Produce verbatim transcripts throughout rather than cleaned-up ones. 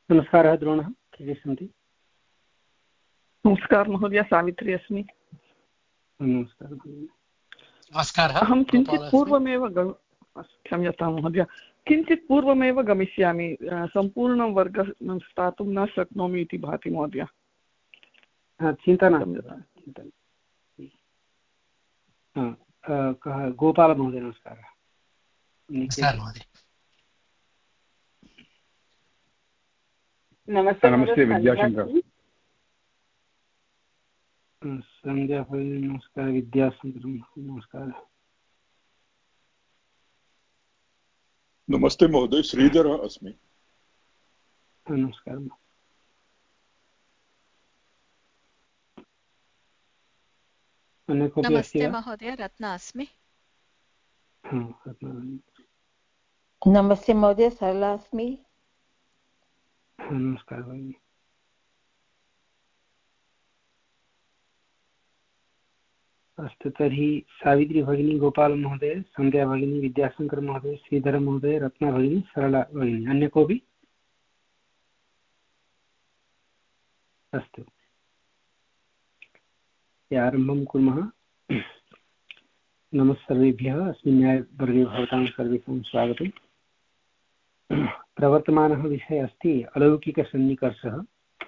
नमस्कारः द्रोणः, के सन्ति? नमस्कारः महोदय, सावित्री अस्मि। नमस्कारः। नमस्कारः। अहं किञ्चित् पूर्वमेव क्षम्यतां महोदय, किञ्चित् पूर्वमेव गमिष्यामि, सम्पूर्णं वर्गं स्थातुं न शक्नोमि इति भाति महोदय। चिन्ता नास्ति। कः? गोपालमहोदय, नमस्कारः। नमस्कारः महोदय। नमस्ते विद्याशंकर। संध्या भगिनी नमस्कार। विद्याशंकर नमस्कार। नमस्ते महोदय, श्रीधरः अस्मि। नमस्कार। नमस्ते महोदय, रत्ना अस्मि। नमस्ते महोदय, सरला अस्मि। नमस्कार भगिनी। अस्तु, तर्हि सावित्री भगिनी, गोपाल महोदय, संध्या भगिनी, विद्याशंकर महोदय, श्रीधर महोदय, रत्ना भगिनी, सरला भगिनी, अन्य कोऽपि? अस्तु, आरम्भं कुर्मः। नमः सर्वेभ्यः। अस्मिन् न्यायवर्गे भवतां सर्वेषां स्वागतम्। प्रवर्तमानः विषयः अस्ति अलौकिकसन्निकर्षः।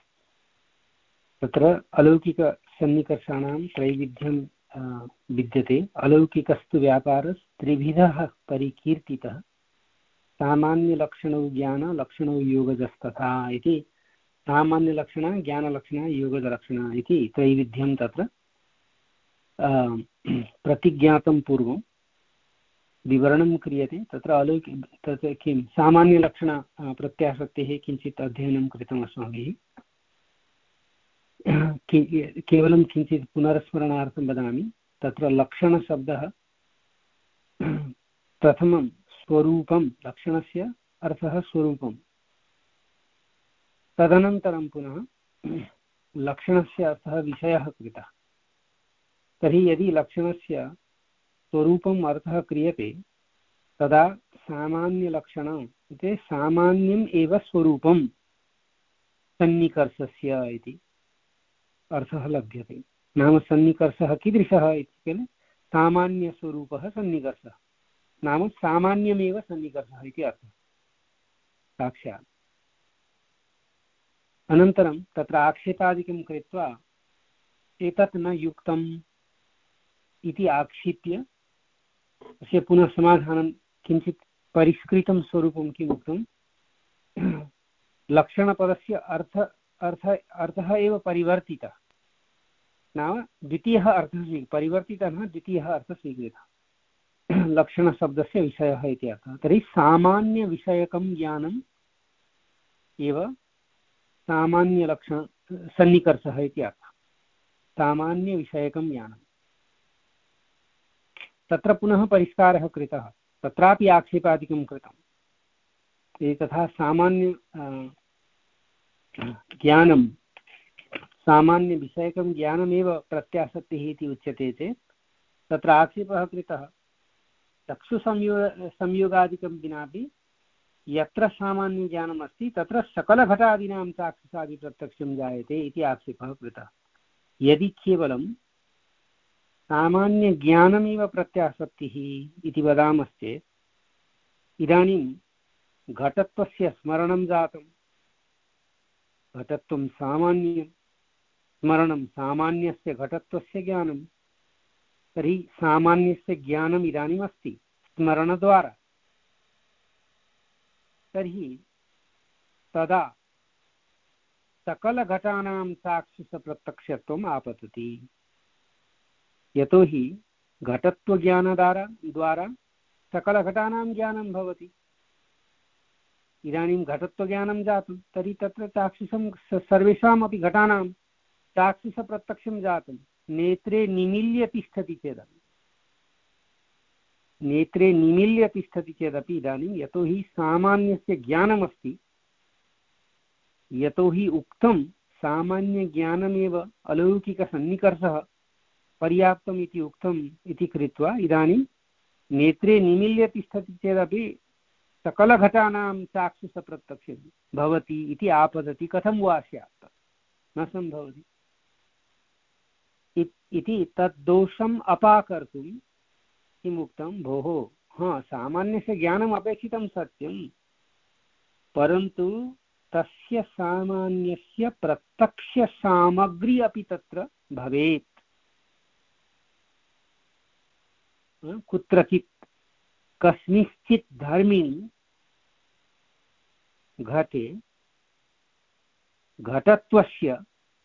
तत्र अलौकिकसन्निकर्षाणां त्रैविध्यं विद्यते। अलौकिकस्तु व्यापारस्त्रिविधः परिकीर्तितः, सामान्यलक्षणौ ज्ञान लक्षणौ योगजस्तथा इति। सामान्यलक्षण, ज्ञानलक्षण, योगजलक्षण इति त्रैविध्यं तत्र प्रतिज्ञातं पूर्वं विवरणं क्रियते। तत्र अलौकिक तत्र किं सामान्यलक्षण प्रत्यासक्तेः किञ्चित् अध्ययनं कृतम् अस्माभिः। केवलं किञ्चित् पुनर्स्मरणार्थं वदामि। तत्र लक्षणशब्दः प्रथमं स्वरूपं, लक्षणस्य अर्थः स्वरूपं, तदनन्तरं पुनः लक्षणस्य अर्थः विषयः कृतः। तर्हि यदि लक्षणस्य स्वरूपम् अर्थः क्रियते तदा सामान्यलक्षणम् इति सामान्यम् एव स्वरूपं सन्निकर्षस्य इति अर्थः लभ्यते। नाम सन्निकर्षः कीदृशः इति चेत् सामान्यस्वरूपः सन्निकर्षः, नाम सामान्यमेव सन्निकर्षः इति अर्थः साक्षात्। अनन्तरं तत्र आक्षेपादिकं कृत्वा एतत् न युक्तम् इति आक्षिप्य तस्य पुनः समाधानं किञ्चित् परिष्कृतं स्वरूपं किम् उक्तं, लक्षणपदस्य अर्थ अर्थ अर्थः एव परिवर्तितः, नाम द्वितीयः अर्थः परिवर्तितः न द्वितीयः अर्थः स्वीकृतः लक्षणशब्दस्य विषयः इति अर्थः। तर्हि सामान्यविषयकं ज्ञानम् एव सामान्यलक्षण सन्निकर्षः इति अर्थः। सामान्यविषयकं ज्ञानं तत्र पुनः परिष्कारः कृतः, तत्रापि आक्षेपादिकं कृतम्। तथा सामान्य ज्ञानं सामान्यविषयकं ज्ञानमेव प्रत्यासक्तिः इति उच्यते चेत् तत्र आक्षेपः कृतः चक्षुसंयोग संयोगादिकं विनापि यत्र सामान्यज्ञानम् अस्ति तत्र सकलघटादीनां चाक्षुषादिप्रत्यक्षं जायते इति आक्षेपः कृतः। यदि केवलं सामान्यज्ञानमेव प्रत्यासक्तिः इति वदामश्चेत् इदानीं घटत्वस्य स्मरणं जातं, घटत्वं सामान्यं, स्मरणं सामान्यस्य घटत्वस्य ज्ञानं, तर्हि सामान्यस्य ज्ञानम् इदानीम् अस्ति स्मरणद्वारा। तर्हि तदा सकलघटानां साक्षुषप्रत्यक्षत्वम् आपतति। यतोहि घटत्वज्ञानद्वारा द्वारा सकलघटानां ज्ञानं भवति। इदानीं घटत्वज्ञानं जातं, तर्हि तत्र चाक्षुषं सर्वेषामपि घटानां चाक्षुषप्रत्यक्षं जातं। नेत्रे निमील्य तिष्ठति चेदपि नेत्रे निमील्य तिष्ठति चेदपि इदानीं यतोहि सामान्यस्य ज्ञानमस्ति, यतोहि उक्तं सामान्यज्ञानमेव अलौकिकसन्निकर्षः पर्याप्तम् इति उक्तम् इति कृत्वा इदानीं नेत्रे निमील्य तिष्ठति चेदपि सकलघटानां चाक्षुषप्रत्यक्षं भवति इति आपतति कथं वा स्यात् न सम्भवति इति तद् दोषम् अपाकर्तुं किम् उक्तं भोः हा सामान्यस्य ज्ञानम् अपेक्षितं सत्यं परन्तु तस्य सामान्यस्य प्रत्यक्षसामग्री अपि तत्र भवेत् कुत्रचित् कस्मिंश्चित् धर्मिणि घटे घटत्वस्य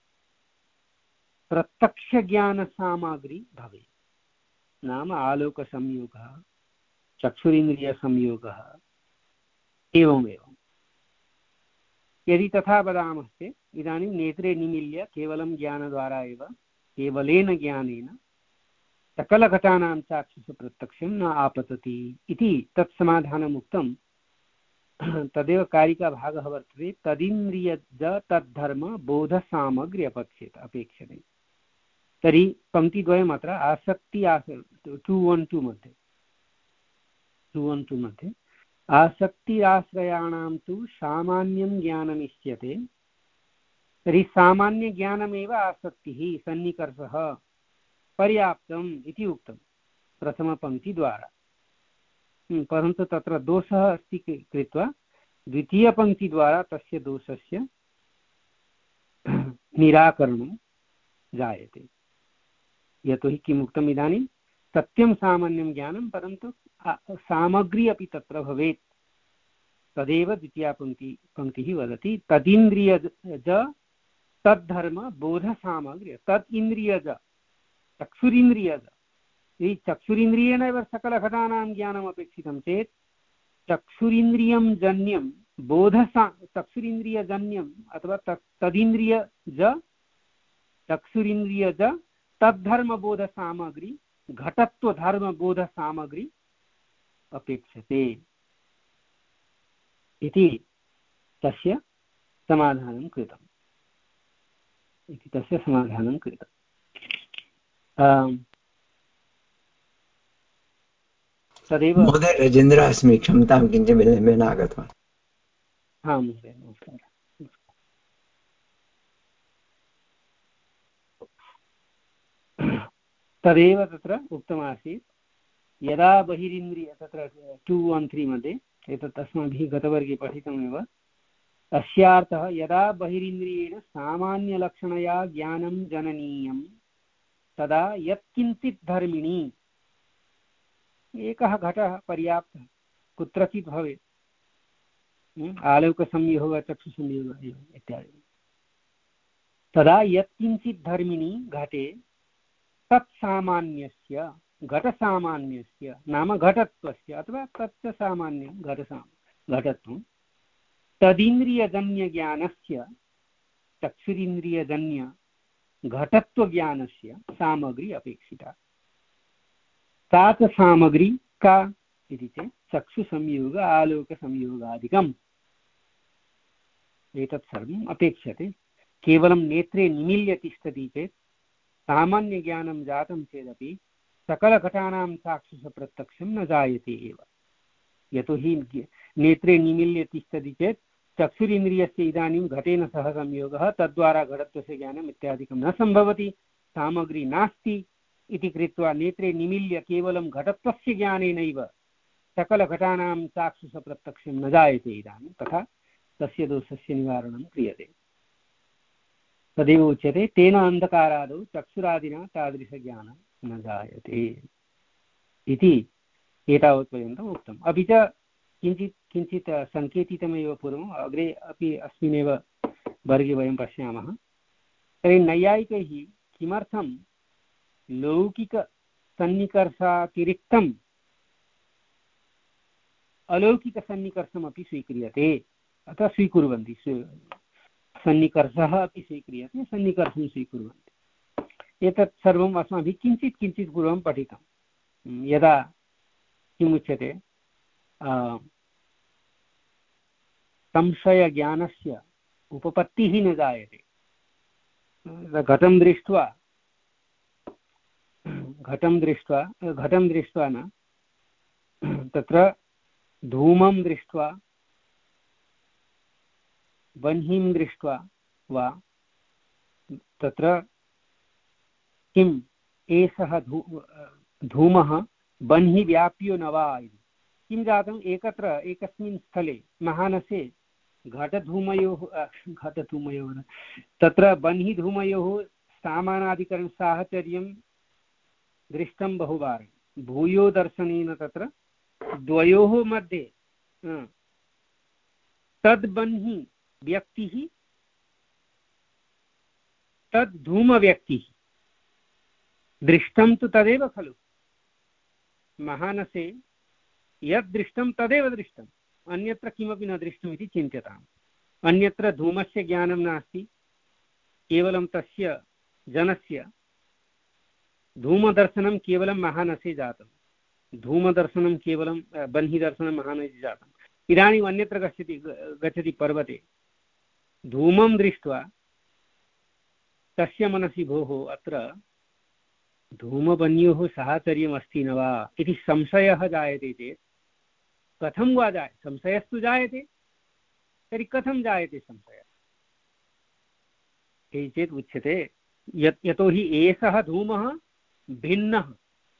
प्रत्यक्षज्ञानसामग्री भवेत् नाम आलोकसंयोगः चक्षुरिन्द्रियसंयोगः एवमेवं यदि तथा वदामश्चेत् इदानीं नेत्रे निमील्य केवलं ज्ञानद्वारा एव केवलेन ज्ञानेन सकलघटानां चाक्षुषप्रत्यक्षं न आपतति इति तत् समाधानम् उक्तं तदेव कारिकाभागः वर्तते तदिन्द्रियज तद्धर्म बोधसामग्री अपेक्षते अपेक्षते तर्हि पङ्क्तिद्वयम् अत्र आसक्ति आस टु वन् टु मध्ये टु वन् टु मध्ये आसक्तिराश्रयाणां तु सामान्यं ज्ञानमिष्यते तर्हि सामान्यज्ञानमेव आसक्तिः सन्निकर्षः पर्याप्तम् इति उक्तं प्रथमपङ्क्तिद्वारा परन्तु तत्र दोषः अस्ति कृत्वा द्वितीयपङ्क्तिद्वारा तस्य दोषस्य निराकरणं जायते यतोहि किम् उक्तम् इदानीं सत्यं सामान्यं ज्ञानं परन्तु सामग्री अपि तत्र भवेत् तदेव द्वितीया पङ्क्ति पङ्क्तिः वदति तदिन्द्रियज तद्धर्म बोधसामग्री तत् इन्द्रियज चक्षुरिन्द्रियज यदि चक्षुरिन्द्रियेण एव सकलघटानां ज्ञानम् अपेक्षितं चेत् चक्षुरिन्द्रियं जन्यं बोधसा चक्षुरिन्द्रियजन्यम् अथवा तदिन्द्रियज चक्षुरिन्द्रियज तद्धर्मबोधसामग्री घटत्वधर्मबोधसामग्री अपेक्षते इति तस्य समाधानं कृतम् इति तस्य समाधानं कृतम् तदेव महोदय रजेन्द्र अस्मि क्षम्यतां किञ्चित् विलम्बेन आगतवान् हा महोदय नमस्कारः तदेव तत्र उक्तमासीत् यदा बहिरिन्द्रिय तत्र टु वन् त्री मध्ये एतत् अस्माभिः गतवर्गे पठितमेव अस्यार्थः यदा बहिरिन्द्रियेण सामान्यलक्षणया ज्ञानं जननीयं तदा यत्किञ्चित् धर्मिणी एकः घटः पर्याप्तः कुत्रचित् भवेत् आलोकसंयोगः चक्षुसंयोगः इत्यादि तदा यत्किञ्चित् धर्मिणी घटे तत्सामान्यस्य घटसामान्यस्य नाम घटत्वस्य अथवा तच्च सामान्यं घटसाम घटत्वं तदिन्द्रियजन्यज्ञानस्य चक्षुरिन्द्रियजन्य घटत्वज्ञानस्य सामग्री अपेक्षिता सा च सामग्री का इति चेत् चक्षुसंयोग आलोकसंयोगादिकम् एतत् सर्वम् अपेक्षते केवलं नेत्रे निमील्य तिष्ठति चेत् सामान्यज्ञानं जातं चेदपि सकलघटानां चाक्षुषप्रत्यक्षं न जायते एव यतोहि नेत्रे निमील्य तिष्ठति चेत् चक्षुरिन्द्रियस्य इदानीं घटेन सह संयोगः तद्वारा घटत्वस्य ज्ञानम् इत्यादिकं न सम्भवति सामग्री नास्ति इति कृत्वा नेत्रे निमील्य केवलं घटत्वस्य ज्ञानेनैव सकलघटानां चाक्षुषप्रत्यक्षं न जायते इदानीं तथा तस्य दोषस्य निवारणं क्रियते तदेव उच्यते तेन अन्धकारादौ चक्षुरादिना तादृशज्ञानं न जायते इति एतावत्पर्यन्तम् उक्तम् अपि च किञ्चित् किञ्चित् सङ्केतितमेव पूर्वम् अग्रे अपि अस्मिन्नेव वर्गे वयं पश्यामः तर्हि नैयायिकैः किमर्थं लौकिकसन्निकर्षातिरिक्तम् अलौकिकसन्निकर्षमपि स्वीक्रियते अथवा स्वीकुर्वन्ति सन्निकर्षः अपि स्वीक्रियते सन्निकर्षं स्वीकुर्वन्ति एतत् सर्वम् अस्माभिः किञ्चित् किञ्चित् पूर्वं पठितं यदा किमुच्यते संशयज्ञानस्य उपपत्तिः न जायते घटं दृष्ट्वा घटं दृष्ट्वा घटं दृष्ट्वा न तत्र धूमं दृष्ट्वा बह्निं दृष्ट्वा वा तत्र किम् एषः धू धूमः बह्नि व्याप्यो न वा इति किं जातम् एकत्र एकस्मिन् स्थले महानसे घटधूमयोः घटधूमयोः तत्र बह्निधूमयोः सामानाधिकरणसाहचर्यं दृष्टं बहुवारं भूयो दर्शनेन तत्र द्वयोः मध्ये तद्बह्नि व्यक्तिः तद्धूमव्यक्तिः दृष्टं तु तदेव खलु महानसे यद् दृष्टं तदेव दृष्टम् अन्यत्र किमपि न दृष्टम् इति चिन्त्यताम् अन्यत्र धूमस्य ज्ञानं नास्ति केवलं तस्य जनस्य धूमदर्शनं केवलं महानसे जातं धूमदर्शनं केवलं बह्निदर्शनं महानसे जातम् इदानीम् अन्यत्र गच्छति गच्छति पर्वते धूमं दृष्ट्वा तस्य मनसि भोः अत्र धूमबह्न्योः साहचर्यम् अस्ति न वा इति संशयः जायते चेत् कथं वा जायते संशयस्तु जायते तर्हि कथं जायते संशयः इति चेत् उच्यते यत् यतोहि एषः धूमः भिन्नः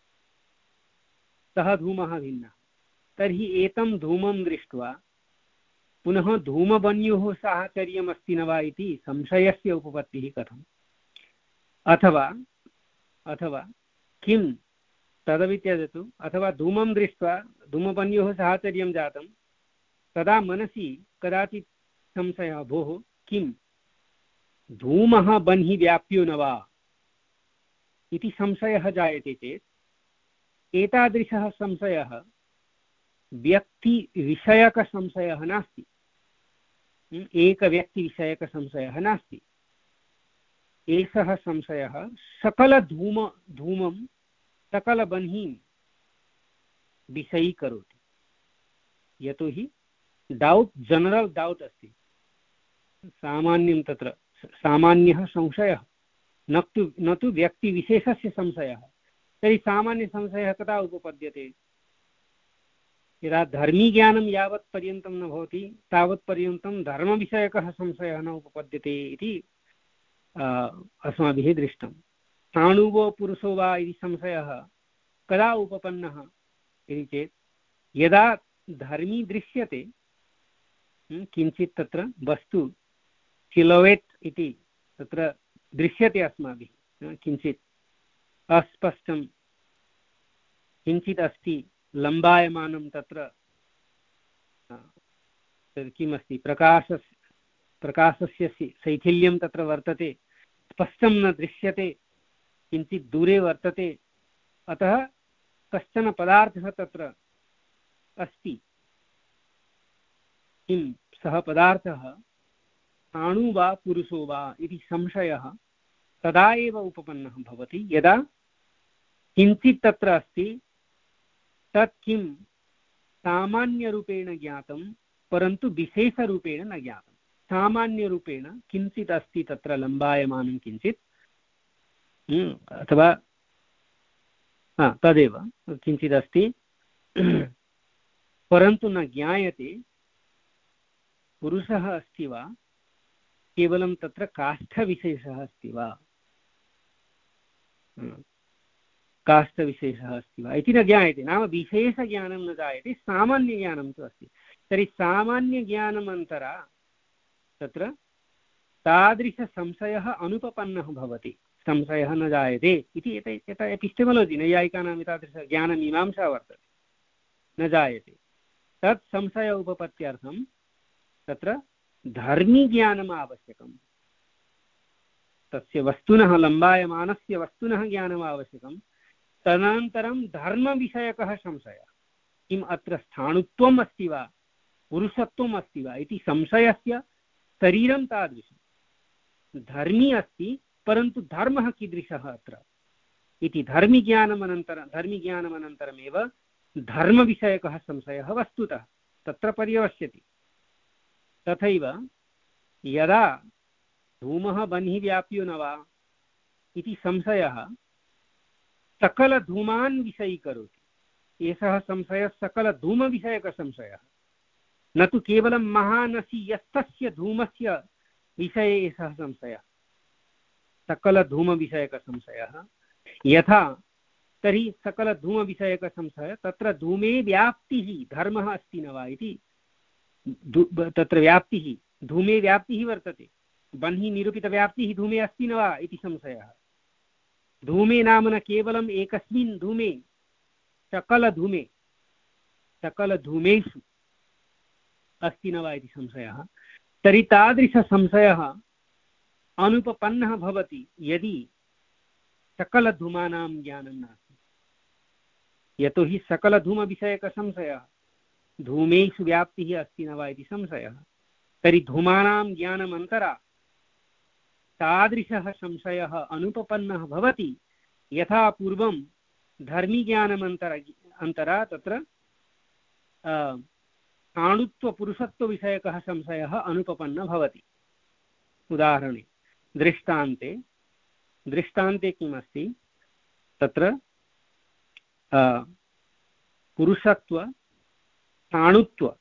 सः धूमः भिन्नः तर्हि एतं धूमं दृष्ट्वा पुनः धूमबह्न्योः साहचर्यम् अस्ति न वा इति संशयस्य उपपत्तिः कथम् अथवा अथवा किं तदपि त्यजतु अथवा धूमं दृष्ट्वा धूमबह्न्योः साहचर्यं जातं तदा मनसि कदाचित् संशयः भोः किं धूमः बह्नि व्याप्यो न वा इति संशयः जायते चेत् एतादृशः संशयः व्यक्तिविषयकसंशयः नास्ति एकव्यक्तिविषयकसंशयः नास्ति एषः संशयः सकलधूम धूमं सकलबह्निं विषयीकरोति यतोहि डौट् जनरल् डौट् अस्ति सामान्यं तत्र सामान्यः संशयः न तु न तु व्यक्तिविशेषस्य संशयः तर्हि सामान्यसंशयः कदा उपपद्यते यदा धर्मीज्ञानं यावत् पर्यन्तं न भवति तावत् पर्यन्तं धर्मविषयकः संशयः न उपपद्यते इति अस्माभिः दृष्टं स्थाणुवो पुरुषो वा इति संशयः कदा उपपन्नः इति चेत् यदा धर्मी दृश्यते किञ्चित् तत्र वस्तु सिलोवेट् इति तत्र दृश्यते अस्माभिः किञ्चित् अस्पष्टं किञ्चित् अस्ति लम्बायमानं तत्र किमस्ति प्रकाशस्य प्रकाशस्य शैथिल्यं तत्र वर्तते स्पष्टं न दृश्यते किञ्चित् दूरे वर्तते अतः कश्चन पदार्थः तत्र अस्ति किं सः पदार्थः स्थाणु वा पुरुषो वा इति संशयः तदा एव उपपन्नः भवति यदा किञ्चित् तत्र अस्ति तत् किं सामान्यरूपेण ज्ञातं परन्तु विशेषरूपेण न ज्ञातं सामान्यरूपेण किञ्चित् अस्ति तत्र लम्बायमानं किञ्चित् अथवा हा तदेव किञ्चित् अस्ति परन्तु न ज्ञायते पुरुषः अस्ति वा केवलं तत्र काष्ठविशेषः अस्ति वा काष्ठविशेषः अस्ति वा इति न ज्ञायते नाम विशेषज्ञानं न जायते सामान्यज्ञानं तु अस्ति तर्हि सामान्यज्ञानमन्तरा तत्र तादृशसंशयः अनुपपन्नः भवति संशयः न जायते इति एत एपिस्टेमोलजि नैयायिकानाम् एतादृशज्ञानमीमांसा वर्तते न जायते तत् संशय उपपत्त्यर्थं तत्र धर्मीज्ञानम् आवश्यकम् तस्य वस्तुनः लम्बायमानस्य वस्तुनः ज्ञानम् आवश्यकं तदनन्तरं धर्मविषयकः संशयः किम् अत्र स्थाणुत्वम् अस्ति वा पुरुषत्वम् अस्ति वा इति संशयस्य शरीरं तादृशं धर्मी अस्ति परन्तु धर्मः कीदृशः अत्र इति धर्मीज्ञानमनन्तरं धर्मीज्ञानमनन्तरमेव धर्मविषयकः संशयः वस्तुतः तत्र पर्यवस्यति तथैव यदा धूमः बह्निः व्याप्यो न वा इति संशयः सकलधूमान् विषयीकरोति एषः संशयः सकलधूमविषयकसंशयः, न तु केवलं महानसी यस्तस्य धूमस्य विषये एषः संशयः। सकलधूमविषयकसंशयः यथा तर्हि सकलधूमविषयकसंशयः तत्र धूमे व्याप्तिः धर्मः अस्ति न वा इति, तत्र व्याप्तिः धूमे व्याप्तिः वर्तते, बन्हि निरूपितव्याप्तिः धूमे अस्ति न वा इति संशयः। धूमे नाम न केवलम् एकस्मिन् धूमे, सकलधूमे सकलधूमेषु अस्ति न वा इति संशयः। तर्हि तादृशसंशयः अनुपपन्नः भवति यदि सकलधूमानां ज्ञानं नास्ति। यतोहि सकलधूमविषयकसंशयः धूमेषु व्याप्तिः अस्ति न वा इति संशयः। तर्हि धूमानां ज्ञानमन्तरा तादृशः संशयः अनुपपन्नः भवति यथा पूर्वं धर्मीज्ञानमन्तर अन्तरा तत्र स्थाणुत्वपुरुषत्वविषयकः संशयः अनुपपन्नः भवति। उदाहरणे दृष्टान्ते दृष्टान्ते किमस्ति, तत्र पुरुषत्व स्थाणुत्व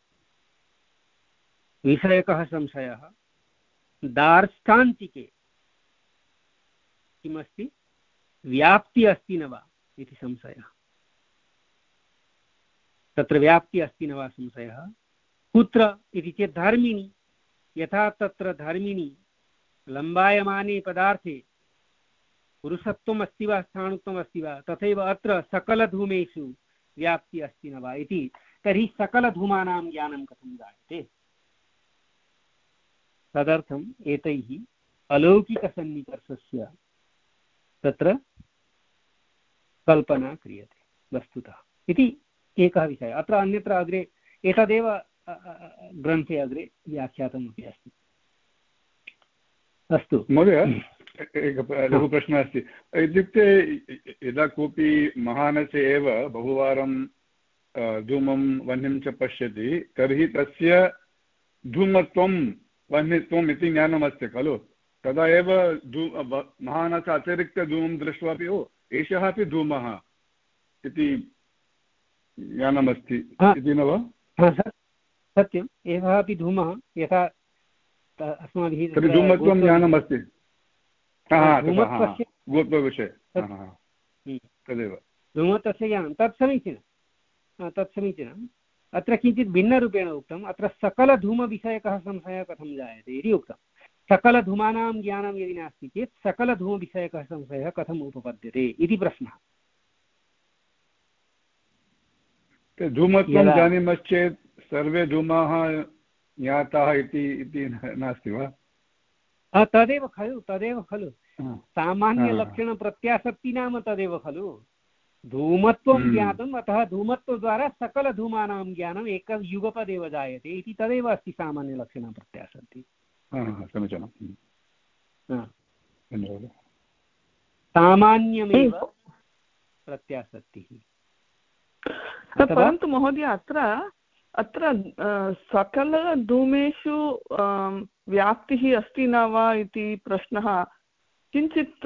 विषयकः संशयः, दार्ष्टान्तिके किमस्ति, व्याप्ति अस्ति न वा इति संशयः। तत्र व्याप्ति अस्ति न वा संशयः कुत्र इति चेत् धर्मिणि, यथा तत्र धर्मिणि लम्बायमाने पदार्थे पुरुषत्वम् अस्ति वा स्थाणुत्वम् अस्ति वा, तथैव अत्र सकलधूमेषु व्याप्ति अस्ति न वा इति। तर्हि सकलधूमानां ज्ञानं कथं जायते? तदर्थम् एतैः अलौकिकसन्निकर्षस्य तत्र कल्पना क्रियते वस्तुतः इति एकः विषयः। अत्र अन्यत्र अग्रे एतदेव ग्रन्थे अग्रे व्याख्यातमपि अस्ति। अस्तु महोदय, एकः लघुप्रश्नः अस्ति। इत्युक्ते यदा कोऽपि महानसे एव बहुवारं धूमं वह्निं च पश्यति तर्हि तस्य धूमत्वं वह्नित्वम् इति ज्ञानमस्ति खलु? तदा एव धू महानस अतिरिक्तधूमं दृष्ट्वा अपि ओ एषः अपि धूमः इति ज्ञानमस्ति इति न वा? सत्यम्, एषः अपि धूमः, यथा अस्माभिः तर्हि धूमत्वं ज्ञानमस्ति। गोत्वविषये तदेव धूमत्वस्य ज्ञानं, तत् समीचीनं तत् समीचीनम्। अत्र किञ्चित् भिन्नरूपेण उक्तम्। अत्र सकलधूमविषयकः संशयः कथं जायते इति उक्तं। सकलधूमानां ज्ञानं यदि नास्ति चेत् सकलधूमविषयकः संशयः कथम् उपपद्यते इति प्रश्नः। धूमत्वं जानीमश्चेत् सर्वे धूमाः ज्ञाताः इति नास्ति वा? तदेव खलु तदेव खलु सामान्यलक्षणप्रत्यासक्ति नाम तदेव खलु। धूमत्वं ज्ञातम्, अतः धूमत्वद्वारा सकलधूमानां ज्ञानम् एकयुगपदेव जायते इति तदेव अस्ति सामान्यलक्षणप्रत्यासक्ति। समीचीनं, सामान्यमेव प्रत्यासक्तिः। परन्तु महोदय अत्र अत्र सकलधूमेषु व्याप्तिः अस्ति न वा इति प्रश्नः किञ्चित्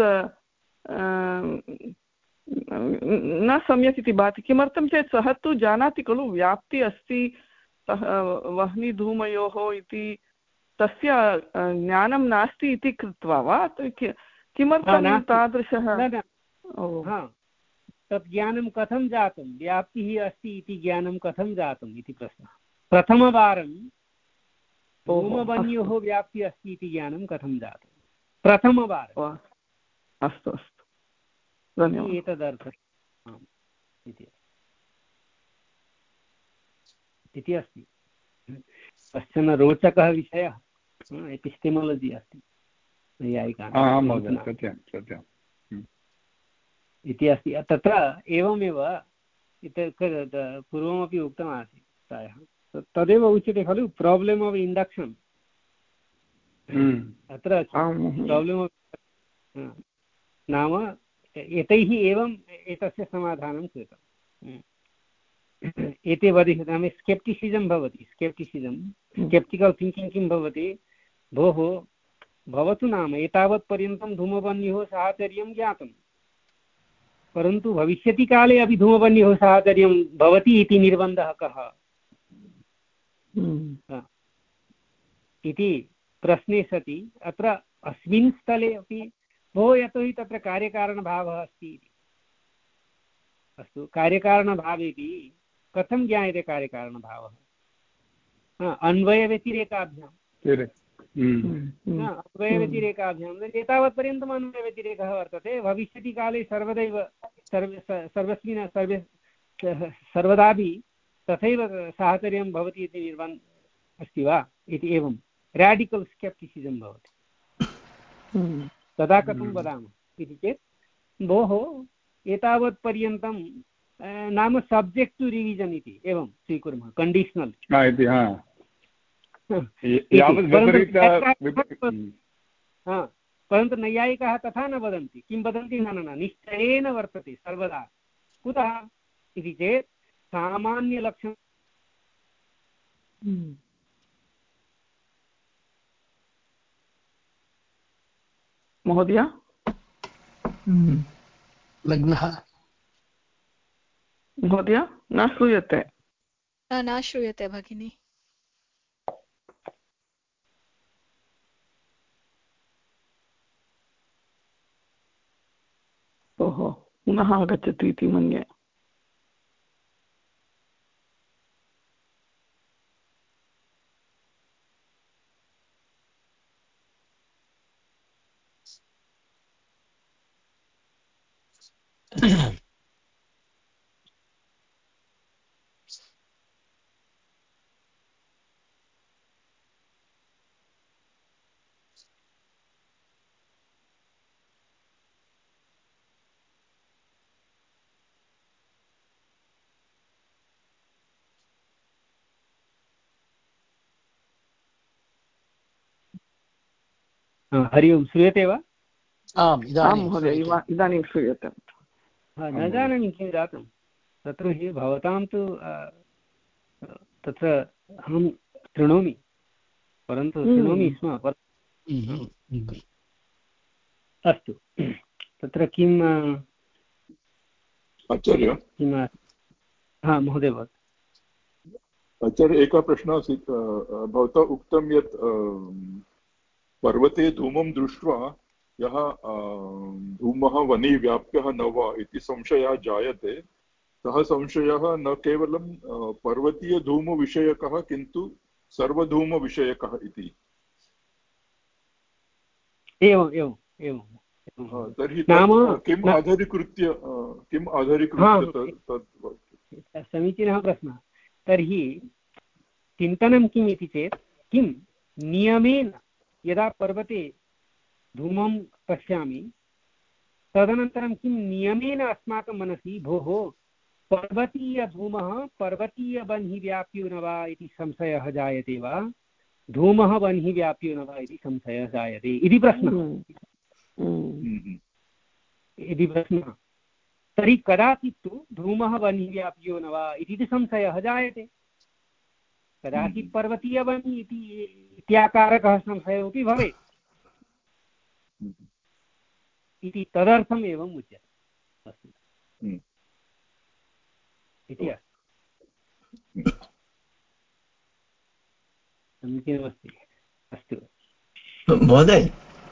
न सम्यक् इति भाति। किमर्थं चेत् सः तु जानाति खलु व्याप्ति अस्ति सः वह्निधूमयोः इति, तस्य ज्ञानं नास्ति इति कृत्वा वा किमर्थं तादृशः? तत् ज्ञानं कथं जातं? व्याप्तिः अस्ति इति ज्ञानं कथं जातम् इति प्रश्नः। प्रथमवारं धूमवन्योः व्याप्तिः अस्ति इति ज्ञानं कथं जातं प्रथमवारम्? अस्तु अस्तु, धन्यवादः। एतदर्थम् इति अस्ति। कश्चन रोचकः विषयः एपिस्टेमोलजि अस्ति नैयायिकानां इति अस्ति। तत्र एवमेव पूर्वमपि उक्तमासीत् प्रायः, तदेव उच्यते खलु प्राब्लम् आफ् इण्डक्शन्। अत्र प्राब्लम् आफ् नाम एतैः एवम् एतस्य समाधानं कृतम्। एते वदति नाम स्केप्टिसिजं भवति, स्केप्टिसिजं स्केप्टिकल् थिङ्किङ्ग् किं भवति, भोः भवतु नाम एतावत्पर्यन्तं धूमवन्योः साहचर्यं ज्ञातं, परन्तु भविष्यतिकाले अपि धूमवह्नियोः साहचर्यं भवति इति निर्बन्धः कः इति प्रश्ने सति अत्र अस्मिन् स्थले अपि भो यतोहि तत्र कार्यकारणभावः अस्ति इति। अस्तु, कार्यकारणभावेपि कथं ज्ञायते कार्यकारणभावः? अन्वयव्यतिरेकाभ्याम् अन्वयव्यतिरेकाभ्याम् एतावत्पर्यन्तम् अन्वयव्यतिरेकः वर्तते। भविष्यतिकाले सर्वदैव सर्व सर्वस्मिन् सर्वे सर्वदापि तथैव साहचर्यं भवति इति निर्बन्धः अस्ति वा इति एवं राडिकल् स्केप्टिसिसम् भवति। तदा कथं वदामः इति चेत् भोः एतावत्पर्यन्तं नाम सब्जेक्ट् टु रिविजन् इति एवं स्वीकुर्मः, कण्डीशनल्। परन्तु नैयायिकाः तथा न वदन्ति। किं वदन्ति? न न निश्चयेन वर्तते सर्वदा। कुतः इति चेत् सामान्यलक्षणं महोदय लग्नः महोदय न श्रूयते। न श्रूयते भगिनी। ओहो, पुनः आगच्छति इति मन्ये। हरि ओम्, श्रूयते वा? आम्, महोदय इदानीं श्रूयते। न जानामि किं जातं तत्र हि भवतां तु तत्र अहं शृणोमि, परन्तु शृणोमि स्म। अस्तु, तत्र किम् आचार्य? किं हा महोदय भवतु। आचार्य, एकः प्रश्नः आसीत्। भवता उक्तं यत् पर्वते धूमं दृष्ट्वा यः धूमः वह्निः व्याप्यः न वा इति संशयः जायते, सः संशयः न केवलं पर्वतीयधूमविषयकः किन्तु सर्वधूमविषयकः इति। एवम् एवम् एवं तर्हि किम् आधारीकृत्य किम् आधारीकृत्य तत्? समीचीनः प्रश्नः। तर्हि चिन्तनं किम् इति चेत्, किं नियमेन यदा पर्वते धूमं पश्यामि तदनन्तरं किं नियमेन अस्माकं मनसि भोः पर्वतीयधूमः पर्वतीयवह्निः व्याप्यो न वा इति संशयः जायते वा, धूमः वह्निः व्याप्यो न वा इति संशयः जायते इति प्रश्नः इति प्रश्नः। तर्हि कदाचित् तु धूमः वह्निः व्याप्यो न वा इति संशयः जायते, कदाचित् पर्वतीयवह्निः इति इत्याकारकः संशयोऽपि भवेत् इति तदर्थम् एवम् उच्यते। अस्तु इति अस्ति, समीचीनमस्ति। अस्तु महोदय,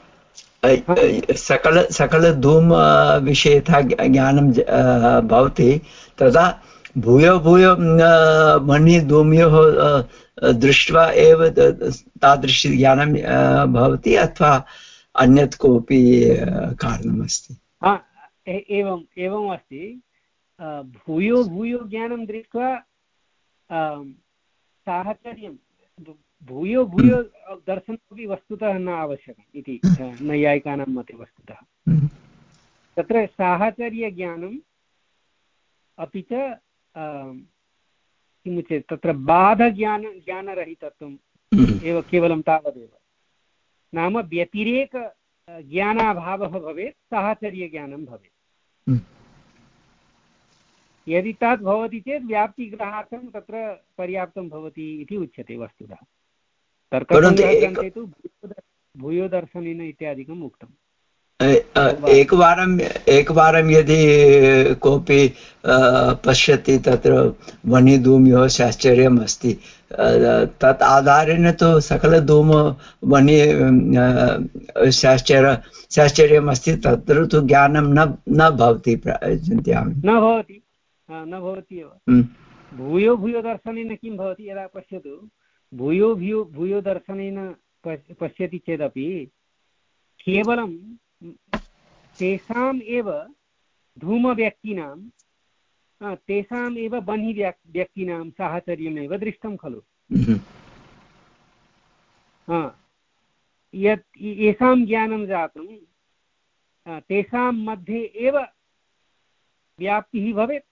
सकल सकलधूम विषये यथा ज्ञानं भवति तदा भूयो भूयो वह्निधूमयोः दृष्ट्वा एव तादृश ज्ञानं भवति अथवा अन्यत् कोऽपि कारणमस्ति? एवम् एवम् अस्ति। भूयो भूयो ज्ञानं दृष्ट्वा साहचर्यं भूयो भूयो दर्शनमपि वस्तुतः न आवश्यकम् इति नैयायिकानां मते। वस्तुतः तत्र साहचर्यज्ञानम् अपि च किमुच्यते तत्र बाधज्ञान ज्ञानरहितत्वम् एव, केवलं तावदेव। नाम व्यतिरेक ज्ञानाभावः भवेत्, साहचर्यज्ञानं भवेत्। यदि तद् भवति चेत् व्याप्तिग्रहार्थं तत्र पर्याप्तं भवति इति उच्यते वस्तुतः। तर्कसङ्ग्रहग्रन्थे तु भूयो दर्शनेन इत्यादिकम् उक्तम्। एकवारम् एकवारं यदि कोऽपि पश्यति तत्र वह्निधूमयोः साश्चर्यम् अस्ति, तत् आधारेण तु सकलधूम वह्नि साश्चर्य साश्चर्यम् अस्ति, तत्र तु ज्ञानं न न भवति चिन्तयामि। न भवति न भवति एव। भूयो भूयो दर्शनेन किं भवति, यदा पश्यतु भूयो भूयो भूयो दर्शनेन पश्यति चेदपि केवलं तेषाम् एव धूमव्यक्तीनां तेषाम् एव बह्नि व्यक्तीनां साहचर्यमेव दृष्टं खलु। यत् येषां ज्ञानं जातं तेषां मध्ये एव व्याप्तिः भवेत्।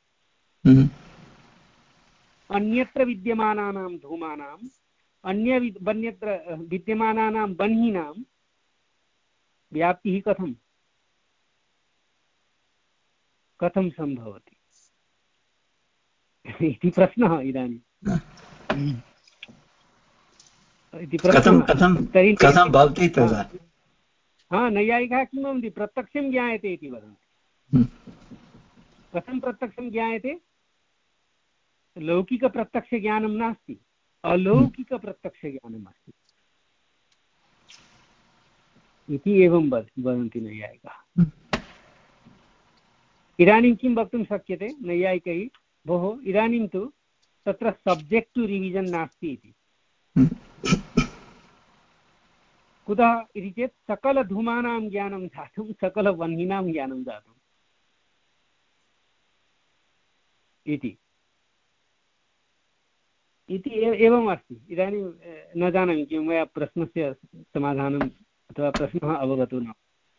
अन्यत्र विद्यमानानां धूमानाम् अन्य अन्यत्र विद्यमानानां बह्नीनां व्याप्तिः कथं कथं सम्भवति इति प्रश्नः इदानीं। इति प्रश्नः तर्हि कथं भवति तदा? हा, नैयायिकाः किं वदन्ति, प्रत्यक्षं ज्ञायते इति वदन्ति। कथं प्रत्यक्षं ज्ञायते? लौकिकप्रत्यक्षज्ञानं नास्ति, अलौकिकप्रत्यक्षज्ञानम् अस्ति इति एवं वदन्ति नैयायिकाः। इदानीं किं वक्तुं शक्यते नैयायिकैः, भोः इदानीं तु तत्र सब्जेक्ट् टु रिविजन् नास्ति इति। कुतः इति चेत् सकलधूमानां ज्ञानं जातं, सकलवह्नीनां ज्ञानं जातम् इति इति एवम् अस्ति। इदानीं न जानामि किं मया प्रश्नस्य समाधानम् अथवा प्रश्नः अवगतो न।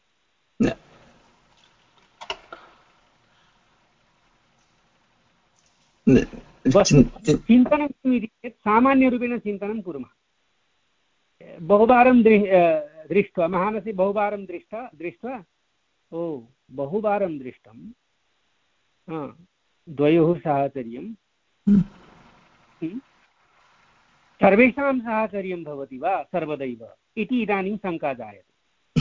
चिन्तनं किम् इति चेत् सामान्यरूपेण चिन्तनं कुर्मः। बहुवारं दृष्ट्वा महानसे बहुवारं दृष्टा दृष्ट्वा ओ बहुवारं दृष्टं द्वयोः साहचर्यं सर्वेषां साहचर्यं भवति वा सर्वदैव इति इदानीं शङ्का जायते।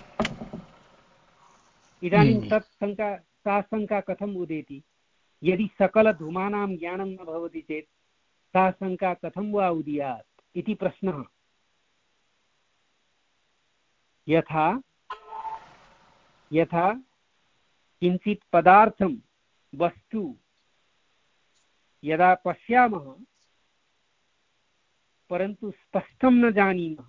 इदानीं तत् शङ्का सा शङ्का कथम् उदेति? यदि सकलधूमानां ज्ञानं न भवति चेत् सा शङ्का कथं वा उदीयात् इति प्रश्नः। यथा यथा किञ्चित् पदार्थं वस्तु यदा पश्यामः परन्तु स्पष्टं न जानीमः,